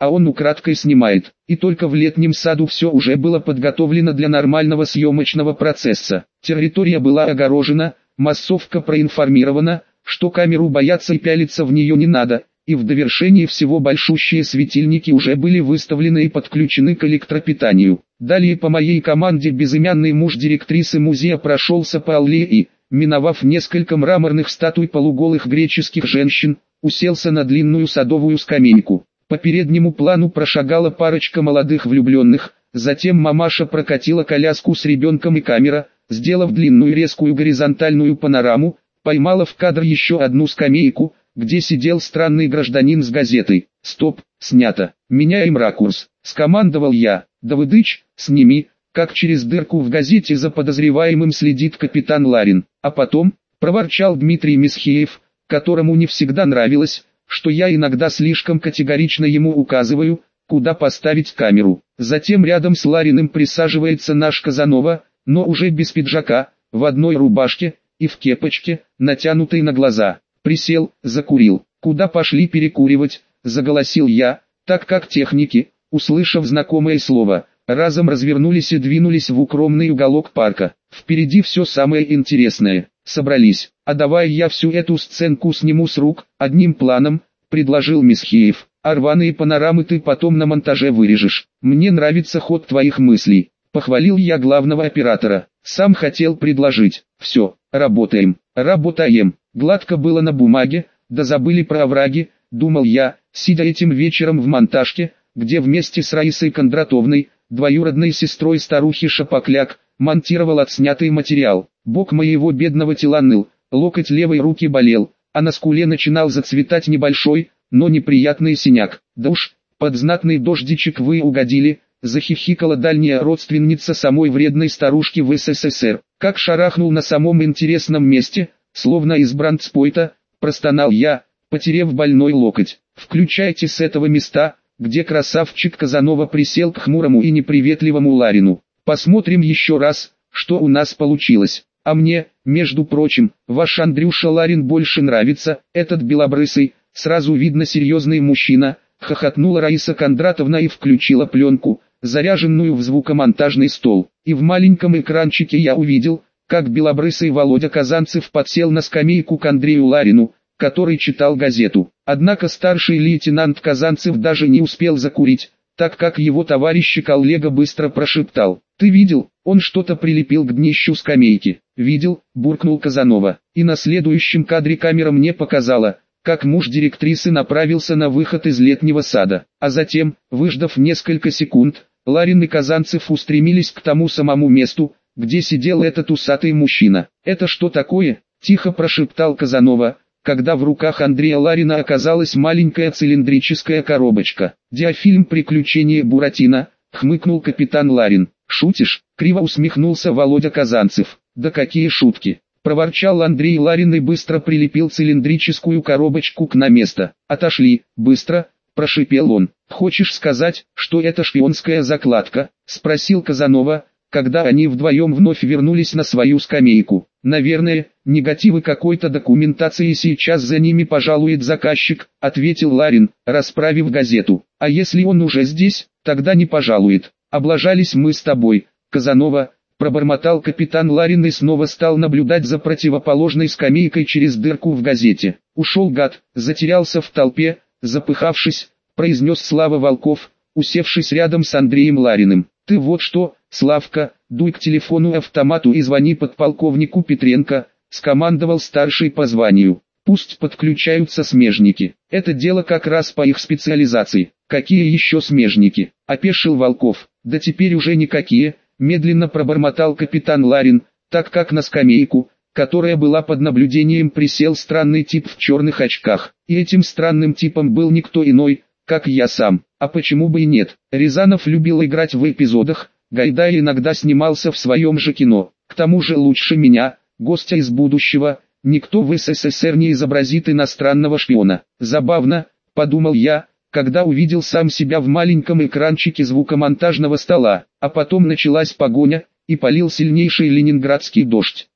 а он украдкой снимает. И только в летнем саду все уже было подготовлено для нормального съемочного процесса. Территория была огорожена, массовка проинформирована, что камеру бояться и пялиться в нее не надо, и в довершении всего большущие светильники уже были выставлены и подключены к электропитанию. Далее по моей команде безымянный муж директрисы музея прошелся по аллее и, миновав несколько мраморных статуй полуголых греческих женщин, уселся на длинную садовую скамейку. По переднему плану прошагала парочка молодых влюбленных, затем мамаша прокатила коляску с ребенком и камера, сделав длинную резкую горизонтальную панораму, поймала в кадр еще одну скамейку, где сидел странный гражданин с газетой. «Стоп, снято. Меняем ракурс», — скомандовал я. «Давыдыч, сними, как через дырку в газете за подозреваемым следит капитан Ларин». А потом, проворчал Дмитрий Месхеев, которому не всегда нравилось, что я иногда слишком категорично ему указываю, куда поставить камеру. Затем рядом с Лариным присаживается наш Казанова, но уже без пиджака, в одной рубашке и в кепочке, натянутой на глаза. Присел, закурил. «Куда пошли перекуривать?» – заголосил я, так как техники, услышав знакомое слово, разом развернулись и двинулись в укромный уголок парка. Впереди все самое интересное. Собрались. «А давай я всю эту сценку сниму с рук, одним планом», — предложил Месхеев. «А рваные панорамы ты потом на монтаже вырежешь. Мне нравится ход твоих мыслей», — похвалил я главного оператора. Сам хотел предложить. «Все, работаем, работаем». Гладко было на бумаге, да забыли про овраги, думал я, сидя этим вечером в монтажке, где вместе с Раисой Кондратовной, двоюродной сестрой старухи Шапокляк, монтировал отснятый материал. Бок моего бедного тела ныл, локоть левой руки болел, а на скуле начинал зацветать небольшой, но неприятный синяк. «Да уж, под знатный дождичек вы угодили», — захихикала дальняя родственница самой вредной старушки в СССР. Как шарахнул на самом интересном месте, словно из брандспойта, простонал я, потеряв больной локоть. «Включайте с этого места, где красавчик Казанова присел к хмурому и неприветливому Ларину. Посмотрим еще раз, что у нас получилось. А мне, между прочим, ваш Андрюша Ларин больше нравится, этот белобрысый, сразу видно серьезный мужчина», — хохотнула Раиса Кондратовна и включила пленку, заряженную в звукомонтажный стол. И в маленьком экранчике я увидел, как белобрысый Володя Казанцев подсел на скамейку к Андрею Ларину, который читал газету. Однако старший лейтенант Казанцев даже не успел закурить, так как его товарищ и коллега быстро прошептал: «Ты видел, он что-то прилепил к днищу скамейки». «Видел», — буркнул Казанова. И на следующем кадре камера мне показала, как муж директрисы направился на выход из летнего сада. А затем, выждав несколько секунд, Ларин и Казанцев устремились к тому самому месту, где сидел этот усатый мужчина. «Это что такое?» — тихо прошептал Казанова, когда в руках Андрея Ларина оказалась маленькая цилиндрическая коробочка. «Диафильм «Приключения Буратино», — хмыкнул капитан Ларин. «Шутишь?» — криво усмехнулся Володя Казанцев. «Да какие шутки!» — проворчал Андрей Ларин и быстро прилепил цилиндрическую коробочку к на место. «Отошли, быстро!» — прошипел он. «Хочешь сказать, что это шпионская закладка?» — спросил Казанова, когда они вдвоем вновь вернулись на свою скамейку. «Наверное, негативы какой-то документации сейчас за ними пожалует заказчик», — ответил Ларин, расправив газету. «А если он уже здесь, тогда не пожалует. Облажались мы с тобой, Казанова», — пробормотал капитан Ларин и снова стал наблюдать за противоположной скамейкой через дырку в газете. «Ушел гад, затерялся в толпе, запыхавшись», — произнес Слава Волков, усевшись рядом с Андреем Лариным. «Ты вот что, Славка, дуй к телефону-автомату и звони подполковнику Петренко», — скомандовал старший по званию. «Пусть подключаются смежники. Это дело как раз по их специализации». «Какие еще смежники?» — опешил Волков. «Да теперь уже никакие», — медленно пробормотал капитан Ларин, так как на скамейку, которая была под наблюдением, присел странный тип в черных очках. И этим странным типом был никто иной, как я сам. А почему бы и нет? Рязанов любил играть в эпизодах, Гайдай иногда снимался в своем же кино. К тому же лучше меня, гостя из будущего, никто в СССР не изобразит иностранного шпиона. Забавно, подумал я, когда увидел сам себя в маленьком экранчике звукомонтажного стола. А потом началась погоня, и полил сильнейший ленинградский дождь.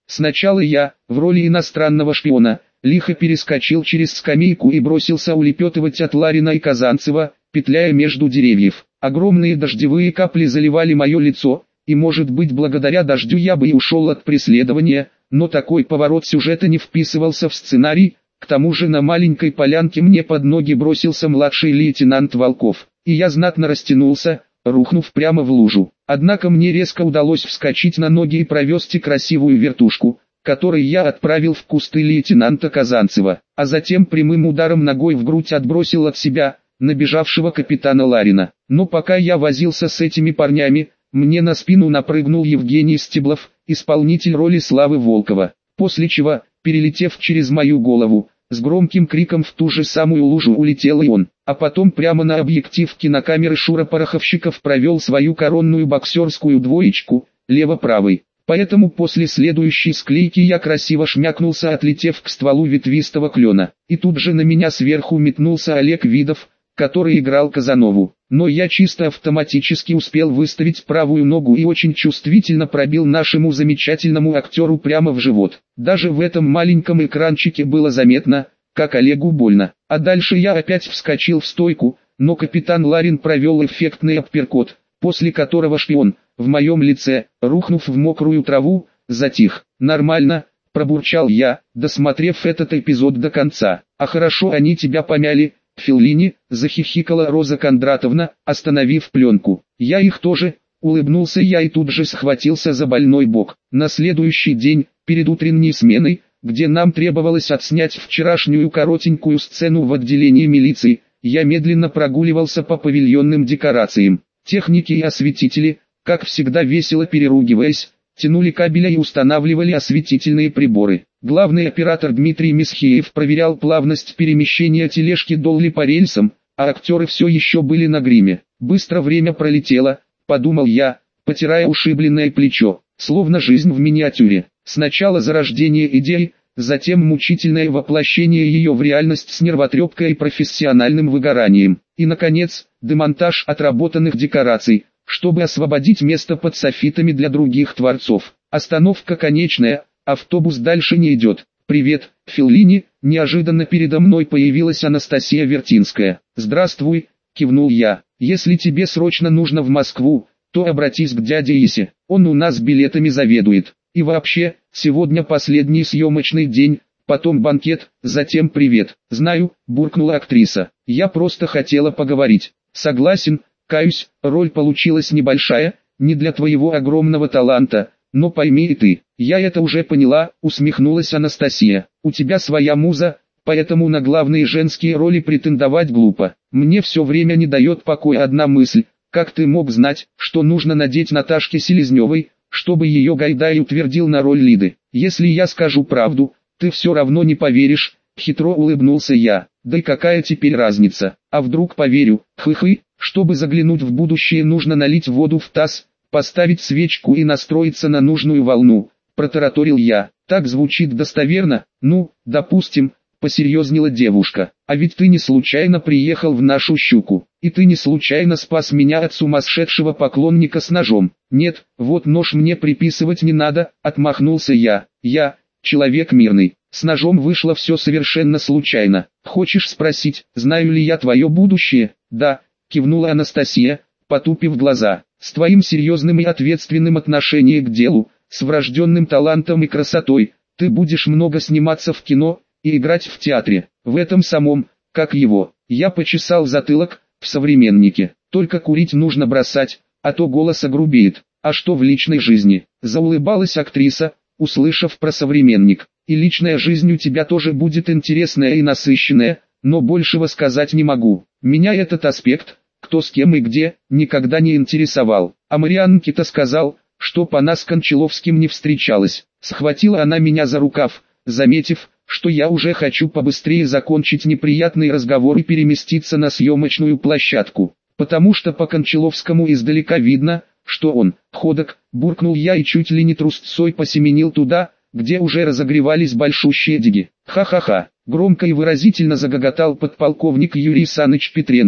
Сначала я, в роли иностранного шпиона, лихо перескочил через скамейку и бросился улепетывать от Ларина и Казанцева, петляя между деревьев. Огромные дождевые капли заливали мое лицо, и может быть благодаря дождю я бы и ушел от преследования, но такой поворот сюжета не вписывался в сценарий. К тому же на маленькой полянке мне под ноги бросился младший лейтенант Волков, и я знатно растянулся, рухнув прямо в лужу. Однако мне резко удалось вскочить на ноги и провести красивую вертушку, которой я отправил в кусты лейтенанта Казанцева, а затем прямым ударом ногой в грудь отбросил от себя набежавшего капитана Ларина. Но пока я возился с этими парнями, мне на спину напрыгнул Евгений Стеблов, исполнитель роли Славы Волкова, после чего, перелетев через мою голову, с громким криком в ту же самую лужу улетел и он, а потом прямо на объектив кинокамеры Шура Пороховщиков провел свою коронную боксерскую двоечку, лево-правый. Поэтому после следующей склейки я красиво шмякнулся, отлетев к стволу ветвистого клена, и тут же на меня сверху метнулся Олег Видов, который играл Казанову. Но я чисто автоматически успел выставить правую ногу и очень чувствительно пробил нашему замечательному актеру прямо в живот. Даже в этом маленьком экранчике было заметно, как Олегу больно. А дальше я опять вскочил в стойку, но капитан Ларин провел эффектный апперкот, после которого шпион, в моем лице, рухнув в мокрую траву, затих. «Нормально», – пробурчал я, досмотрев этот эпизод до конца. «А хорошо они тебя помяли, Феллини», – захихикала Роза Кондратовна, остановив пленку. «Я их тоже», – улыбнулся я и тут же схватился за больной бок. На следующий день, перед утренней сменой, где нам требовалось отснять вчерашнюю коротенькую сцену в отделении милиции, я медленно прогуливался по павильонным декорациям. Техники и осветители, как всегда весело переругиваясь, тянули кабеля и устанавливали осветительные приборы. Главный оператор Дмитрий Месхиев проверял плавность перемещения тележки Долли по рельсам, а актеры все еще были на гриме. «Быстро время пролетело», — подумал я, потирая ушибленное плечо, словно жизнь в миниатюре. Сначала зарождение идеи, затем мучительное воплощение ее в реальность с нервотрепкой и профессиональным выгоранием. И, наконец, демонтаж отработанных декораций, чтобы освободить место под софитами для других творцов. Остановка конечная, автобус дальше не идет. «Привет, Феллини», неожиданно передо мной появилась Анастасия Вертинская. «Здравствуй», кивнул я. «Если тебе срочно нужно в Москву, то обратись к дяде Исе, он у нас билетами заведует. И вообще, сегодня последний съемочный день, потом банкет, затем привет». «Знаю», буркнула актриса, «я просто хотела поговорить». «Согласен, каюсь, роль получилась небольшая, не для твоего огромного таланта, но пойми и ты». «Я это уже поняла», усмехнулась Анастасия. «У тебя своя муза, поэтому на главные женские роли претендовать глупо. Мне все время не дает покоя одна мысль: как ты мог знать, что нужно надеть Наташке Селезневой, чтобы ее Гайдай утвердил на роль Лиды? Если я скажу правду, ты все равно не поверишь», хитро улыбнулся я. «Да и какая теперь разница? А вдруг поверю? Хы-хы, чтобы заглянуть в будущее, нужно налить воду в таз, поставить свечку и настроиться на нужную волну», протараторил я. «Так звучит достоверно?» «Ну, допустим», посерьезнела девушка. «А ведь ты не случайно приехал в нашу щуку, и ты не случайно спас меня от сумасшедшего поклонника с ножом». «Нет, вот нож мне приписывать не надо», отмахнулся я. «Я, человек мирный, с ножом вышло все совершенно случайно. Хочешь спросить, знаю ли я твое будущее?» «Да», кивнула Анастасия, потупив глаза. «С твоим серьезным и ответственным отношением к делу, с врожденным талантом и красотой, ты будешь много сниматься в кино и играть в театре, в этом самом, как его». Я почесал затылок, в «Современнике». «Только курить нужно бросать, а то голос огрубеет». «А что в личной жизни?» Заулыбалась актриса, услышав про «Современник». «И личная жизнь у тебя тоже будет интересная и насыщенная, но большего сказать не могу. Меня этот аспект, кто с кем и где, никогда не интересовал. А Марианке-то сказал, что по нас с Кончаловским не встречалась». Схватила она меня за рукав, заметив, что я уже хочу побыстрее закончить неприятный разговор и переместиться на съемочную площадку, потому что по Кончаловскому издалека видно, что он ходок, буркнул я и чуть ли не трусцой посеменил туда, где уже разогревались большущие диги. «Ха-ха-ха», громко и выразительно загоготал подполковник Юрий Саныч Петренко,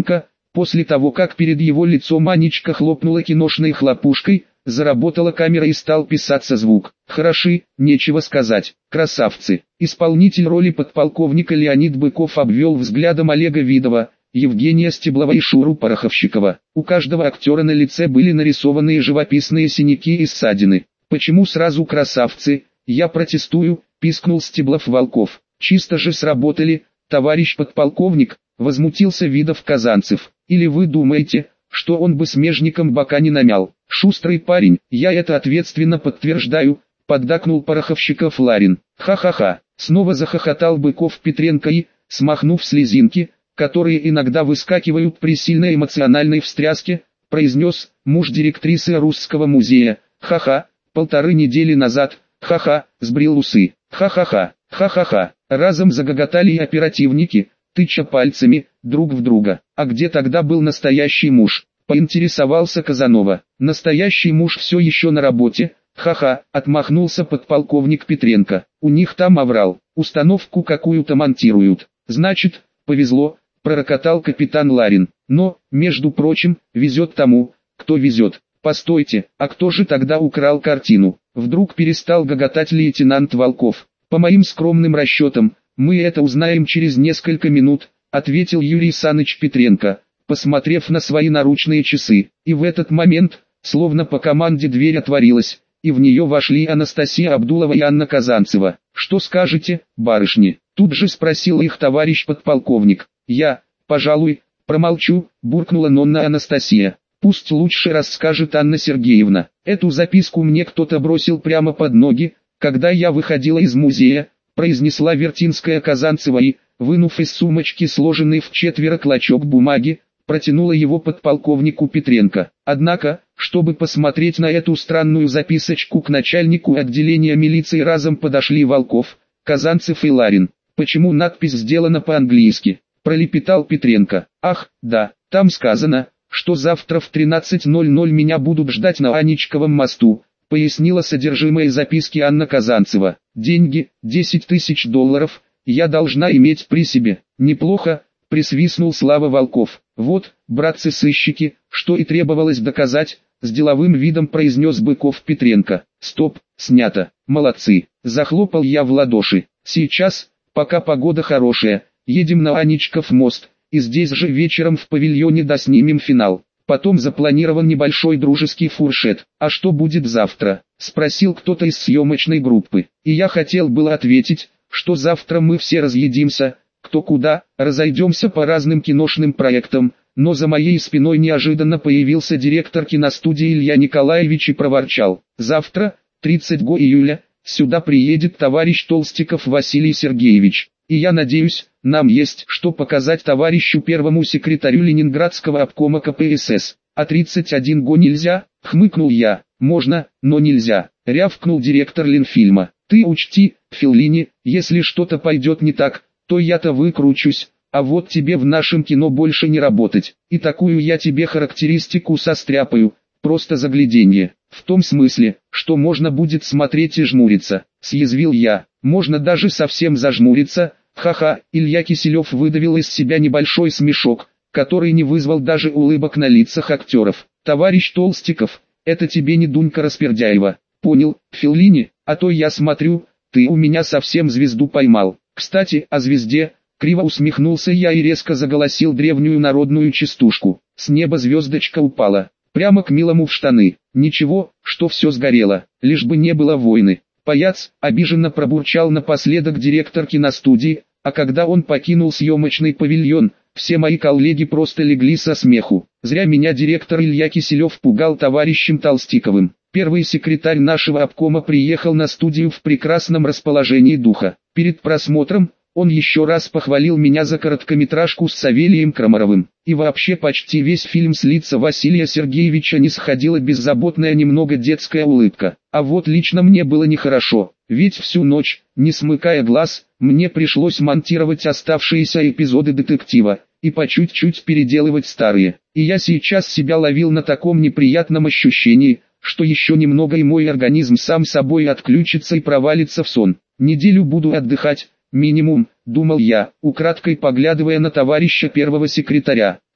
После того, как перед его лицом Анечка хлопнула киношной хлопушкой, заработала камера и стал писаться звук. Хороши, нечего сказать, красавцы. Исполнитель роли подполковника Леонид Быков обвел взглядом Олега Видова, Евгения Стеблова и Шуру Пороховщикова. У каждого актера на лице были нарисованы живописные синяки и ссадины. «Почему сразу красавцы? Я протестую», — пискнул Стеблов-Волков. «Чисто же сработали, товарищ подполковник», — возмутился Видов-Казанцев. «Или вы думаете, что он бы смежником бока не намял?» «Шустрый парень, я это ответственно подтверждаю», — поддакнул Пороховщиков Ларин. «Ха-ха-ха», — снова захохотал Быков-Петренко и, смахнув слезинки, которые иногда выскакивают при сильной эмоциональной встряске, произнес муж директрисы Русского музея. «Ха-ха, полторы недели назад, ха-ха, сбрил усы, ха-ха-ха, ха-ха-ха». Разом загоготали и оперативники, тыча пальцами друг в друга. «А где тогда был настоящий муж?» — поинтересовался Казанова. «Настоящий муж все еще на работе, ха-ха», — отмахнулся подполковник Петренко. «У них там аврал, установку какую-то монтируют». «Значит, повезло», — пророкотал капитан Ларин. «Но, между прочим, везет тому, кто везет». «Постойте, а кто же тогда украл картину?» Вдруг перестал гоготать лейтенант Волков. «По моим скромным расчетам, мы это узнаем через несколько минут», — ответил Юрий Саныч Петренко, посмотрев на свои наручные часы. И в этот момент, словно по команде, дверь отворилась, и в нее вошли Анастасия Абдулова и Анна Казанцева. «Что скажете, барышни?» — тут же спросил их товарищ подполковник. «Я, пожалуй, промолчу», — буркнула Нонна Анастасия. «Пусть лучше расскажет Анна Сергеевна. Эту записку мне кто-то бросил прямо под ноги, когда я выходила из музея», — произнесла Вертинская Казанцева и, вынув из сумочки сложенный в четверо клочок бумаги, протянула его подполковнику Петренко. Однако, чтобы посмотреть на эту странную записочку, к начальнику отделения милиции разом подошли Волков, Казанцев и Ларин. «Почему надпись сделана по-английски?» — пролепетал Петренко. «Ах, да, там сказано, что завтра в тринадцать ноль ноль меня будут ждать на Аничковом мосту», — пояснила содержимое записки Анна Казанцева. «Деньги, десять тысяч долларов, я должна иметь при себе». «Неплохо», — присвистнул Слава Волков. «Вот, братцы-сыщики, что и требовалось доказать», — с деловым видом произнес Быков Петренко. «Стоп, снято, молодцы», — захлопал я в ладоши. «Сейчас, пока погода хорошая, едем на Аничков мост, и здесь же вечером в павильоне доснимем финал. Потом запланирован небольшой дружеский фуршет. А что будет завтра?» — спросил кто-то из съемочной группы. И я хотел было ответить, что завтра мы все разъедимся, кто куда, разойдемся по разным киношным проектам, но за моей спиной неожиданно появился директор киностудии Илья Николаевич и проворчал. «Завтра, тридцатого июля, сюда приедет товарищ Толстиков Василий Сергеевич. И я надеюсь, нам есть что показать товарищу первому секретарю Ленинградского обкома ка пэ эс эс. А тридцать один го нельзя?» — хмыкнул я. «Можно, но нельзя», — рявкнул директор Ленфильма. «Ты учти, Феллини, если что-то пойдет не так, то я-то выкручусь, а вот тебе в нашем кино больше не работать. И такую я тебе характеристику состряпаю, просто загляденье. В том смысле, что можно будет смотреть и жмуриться», — съязвил я. «Можно даже совсем зажмуриться». Ха-ха, Илья Киселев выдавил из себя небольшой смешок, который не вызвал даже улыбок на лицах актеров. «Товарищ Толстиков, это тебе не Дунька Распердяева. Понял, Феллини, а то я смотрю, ты у меня совсем звезду поймал. Кстати, о звезде», — криво усмехнулся я и резко заголосил древнюю народную частушку. С неба звездочка упала, прямо к милому в штаны. Ничего, что все сгорело, лишь бы не было войны. «Паяц», — обиженно пробурчал напоследок директор киностудии, а когда он покинул съемочный павильон, все мои коллеги просто легли со смеху. Зря меня директор Илья Киселев пугал товарищем Толстиковым. Первый секретарь нашего обкома приехал на студию в прекрасном расположении духа. Перед просмотром, он еще раз похвалил меня за короткометражку с Савелием Крамаровым. И вообще почти весь фильм с лица Василия Сергеевича не сходила беззаботная немного детская улыбка. А вот лично мне было нехорошо, ведь всю ночь, не смыкая глаз, мне пришлось монтировать оставшиеся эпизоды детектива, и по чуть-чуть переделывать старые. И я сейчас себя ловил на таком неприятном ощущении, что еще немного и мой организм сам собой отключится и провалится в сон. Неделю буду отдыхать, минимум, думал я, украдкой поглядывая на товарища первого секретаря.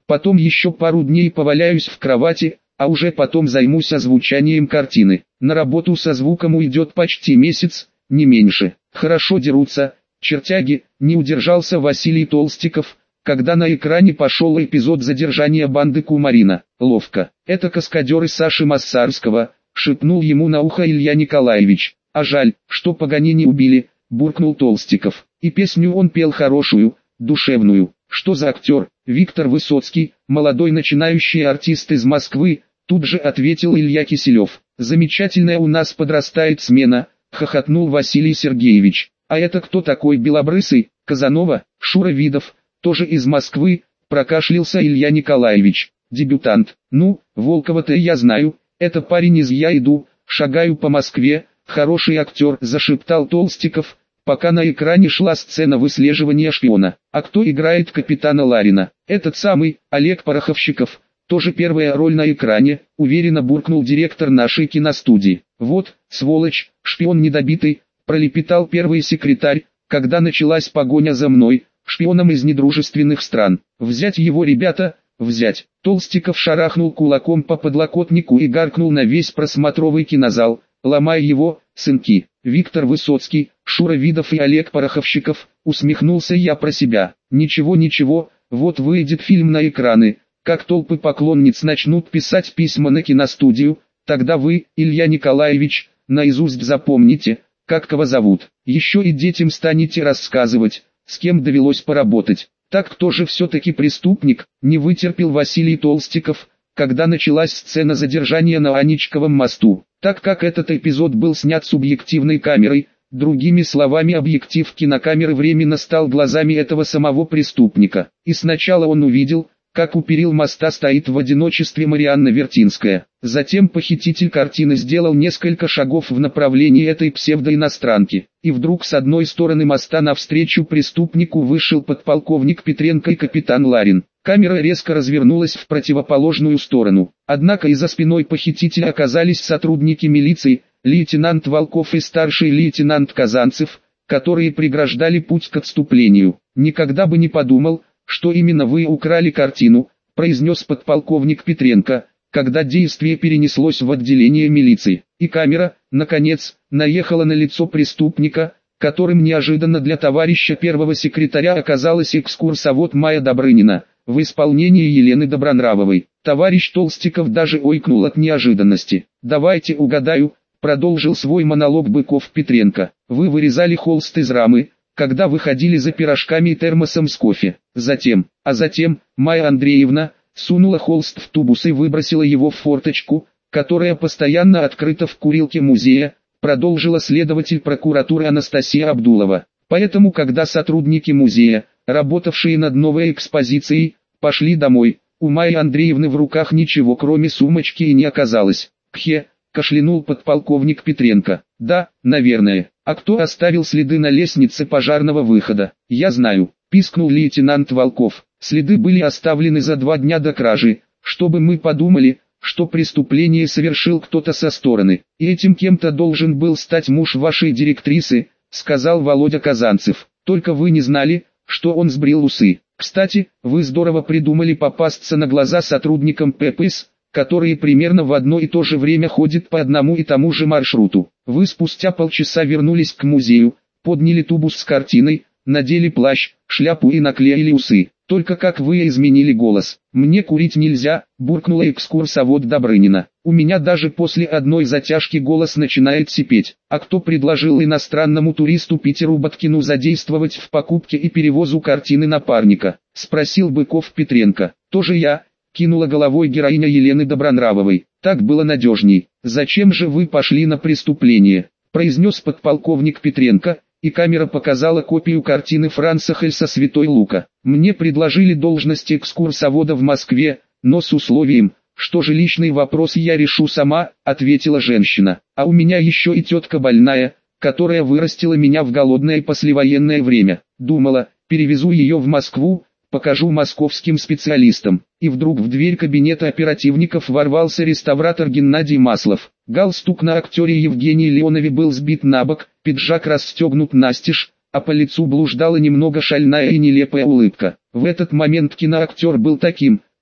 Потом еще пару дней поваляюсь в кровати, а уже потом займусь озвучанием картины. На работу со звуком уйдет почти месяц, не меньше. Хорошо дерутся, чертяги, не удержался Василий Толстиков, когда на экране пошел эпизод задержания банды Кумарина. Ловко. Это каскадеры Саши Массарского, шепнул ему на ухо Илья Николаевич. А жаль, что Паганини убили, буркнул Толстиков. И песню он пел хорошую, душевную. Что за актер? Виктор Высоцкий, молодой начинающий артист из Москвы, тут же ответил Илья Киселев. Замечательная у нас подрастает смена, хохотнул Василий Сергеевич. А это кто такой белобрысый? Казанова, Шура Видов, тоже из Москвы, прокашлялся Илья Николаевич. Дебютант. Ну, Волкова-то я знаю, это парень из «Я иду, шагаю по Москве», хороший актер, зашептал Толстиков, пока на экране шла сцена выслеживания шпиона. А кто играет капитана Ларина? Этот самый, Олег Пороховщиков, тоже первая роль на экране, уверенно буркнул директор нашей киностудии. Вот, сволочь, шпион недобитый, пролепетал первый секретарь, когда началась погоня за мной, шпионом из недружественных стран. Взять его, ребята, взять. Толстиков шарахнул кулаком по подлокотнику и гаркнул на весь просмотровый кинозал, ломая его, сынки. Виктор Высоцкий, Шура Видов и Олег Пороховщиков, усмехнулся я про себя. Ничего ничего, вот выйдет фильм на экраны, как толпы поклонниц начнут писать письма на киностудию, тогда вы, Илья Николаевич, наизусть запомните, как кого зовут. Еще и детям станете рассказывать, с кем довелось поработать. Так кто же все-таки преступник, не вытерпел Василий Толстиков, когда началась сцена задержания на Аничковом мосту. Так как этот эпизод был снят субъективной камерой, другими словами объектив кинокамеры временно стал глазами этого самого преступника. И сначала он увидел, как у перил моста стоит в одиночестве Марианна Вертинская. Затем похититель картины сделал несколько шагов в направлении этой псевдоиностранки. И вдруг с одной стороны моста навстречу преступнику вышел подполковник Петренко и капитан Ларин. Камера резко развернулась в противоположную сторону. Однако и за спиной похитителя оказались сотрудники милиции, лейтенант Волков и старший лейтенант Казанцев, которые преграждали путь к отступлению. «Никогда бы не подумал, что именно вы украли картину», произнес подполковник Петренко, когда действие перенеслось в отделение милиции. И камера, наконец, наехала на лицо преступника, которым неожиданно для товарища первого секретаря оказалась экскурсовод Майя Добрынина, в исполнении Елены Добронравовой. Товарищ Толстиков даже ойкнул от неожиданности. «Давайте угадаю», продолжил свой монолог Быков-Петренко. «Вы вырезали холст из рамы, когда выходили за пирожками и термосом с кофе. Затем, а затем, Майя Андреевна сунула холст в тубус и выбросила его в форточку, которая постоянно открыта в курилке музея», продолжила следователь прокуратуры Анастасия Абдулова. «Поэтому, когда сотрудники музея, работавшие над новой экспозицией, пошли домой, у Майи Андреевны в руках ничего кроме сумочки и не оказалось». «Кхе», кашлянул подполковник Петренко. «Да, наверное. А кто оставил следы на лестнице пожарного выхода?» «Я знаю», пискнул лейтенант Волков. «Следы были оставлены за два дня до кражи, чтобы мы подумали, что преступление совершил кто-то со стороны. И этим кем-то должен был стать муж вашей директрисы», сказал Володя Казанцев. «Только вы не знали, что он сбрил усы. Кстати, вы здорово придумали попасться на глаза сотрудникам ППС, которые примерно в одно и то же время ходят по одному и тому же маршруту. Вы спустя полчаса вернулись к музею, подняли тубус с картиной, надели плащ, шляпу и наклеили усы. Только как вы изменили голос. Мне курить нельзя», буркнула экскурсовод Добрынина. «У меня даже после одной затяжки голос начинает сипеть. А кто предложил иностранному туристу Питеру Баткину задействовать в покупке и перевозу картины напарника?» Спросил Быков-Петренко. «Тоже я», кинула головой героиня Елены Добронравовой. «Так было надежней». «Зачем же вы пошли на преступление?» произнес подполковник Петренко, и камера показала копию картины Франца Хельса «Святой Лука». «Мне предложили должность экскурсовода в Москве, но с условием, что жилищный вопрос я решу сама», ответила женщина. «А у меня еще и тетка больная, которая вырастила меня в голодное послевоенное время. Думала, перевезу ее в Москву, покажу московским специалистам». И вдруг в дверь кабинета оперативников ворвался реставратор Геннадий Маслов. Галстук на актере Евгении Леонове был сбит на бок, пиджак расстегнут настежь, а по лицу блуждала немного шальная и нелепая улыбка. В этот момент киноактер был таким,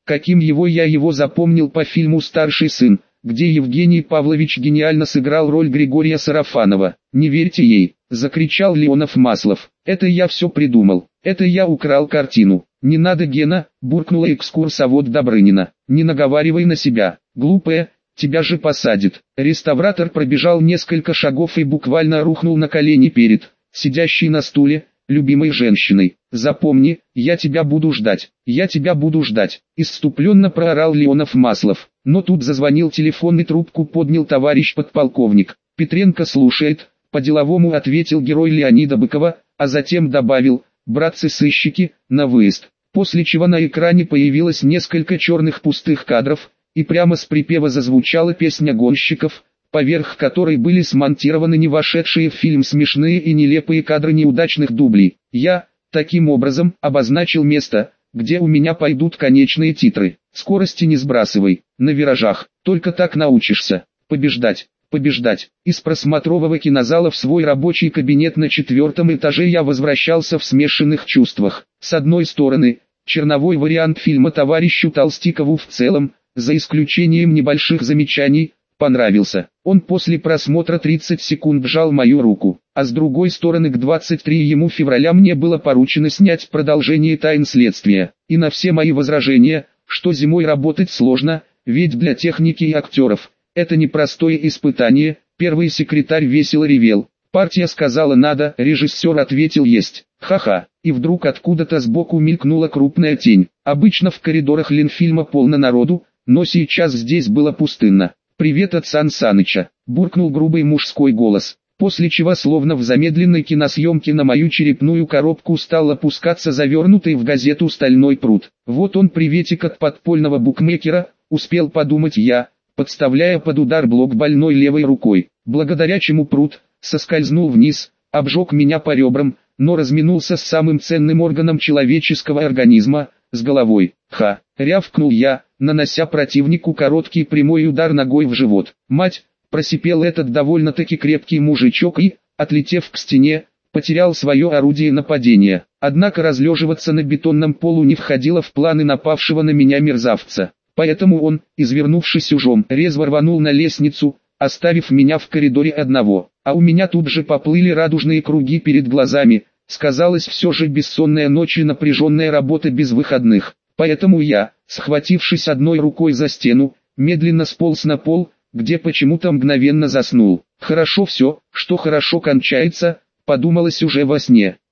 каким его я его запомнил по фильму «Старший сын», где Евгений Павлович гениально сыграл роль Григория Сарафанова. «Не верьте ей!» – закричал Леонов Маслов. «Это я все придумал, это я украл картину». «Не надо, Гена!» – буркнула экскурсовод Добрынина. «Не наговаривай на себя, глупая, тебя же посадят». Реставратор пробежал несколько шагов и буквально рухнул на колени перед сидящей на стуле любимой женщиной. «Запомни, я тебя буду ждать, я тебя буду ждать», – исступленно проорал Леонов Маслов. Но тут зазвонил телефон и трубку поднял товарищ подполковник. «Петренко слушает», – по-деловому ответил герой Леонида Быкова, а затем добавил: «Братцы-сыщики, на выезд». После чего на экране появилось несколько черных пустых кадров, и прямо с припева зазвучала песня гонщиков, поверх которой были смонтированы не вошедшие в фильм смешные и нелепые кадры неудачных дублей. Я, таким образом, обозначил место, где у меня пойдут конечные титры. Скорости не сбрасывай, на виражах, только так научишься побеждать. Побеждать. Из просмотрового кинозала в свой рабочий кабинет на четвертом этаже я возвращался в смешанных чувствах. С одной стороны, черновой вариант фильма товарищу Толстикову в целом, за исключением небольших замечаний, понравился. Он после просмотра тридцать секунд сжал мою руку. А с другой стороны, к двадцать третьему февраля мне было поручено снять продолжение «Тайн следствия». И на все мои возражения, что зимой работать сложно, ведь для техники и актеров это непростое испытание, первый секретарь весело ревел. Партия сказала надо, режиссер ответил есть. Ха-ха. И вдруг откуда-то сбоку мелькнула крупная тень. Обычно в коридорах Ленфильма полно народу, но сейчас здесь было пустынно. «Привет от Сан Саныча», – буркнул грубый мужской голос. После чего словно в замедленной киносъемке на мою черепную коробку стал опускаться завернутый в газету стальной пруд. Вот он, приветик от подпольного букмекера, успел подумать я, подставляя под удар блок больной левой рукой, благодаря чему пруд соскользнул вниз, обжег меня по ребрам, но разминулся с самым ценным органом человеческого организма, с головой. «Ха!» — рявкнул я, нанося противнику короткий прямой удар ногой в живот. «Мать!» — просипел этот довольно-таки крепкий мужичок и, отлетев к стене, потерял свое орудие нападения. Однако разлеживаться на бетонном полу не входило в планы напавшего на меня мерзавца. Поэтому он, извернувшись ужом, резво рванул на лестницу, оставив меня в коридоре одного. А у меня тут же поплыли радужные круги перед глазами. Сказалось все же бессонная ночь и напряженная работа без выходных. Поэтому я, схватившись одной рукой за стену, медленно сполз на пол, где почему-то мгновенно заснул. Хорошо все, что хорошо кончается, подумалось уже во сне.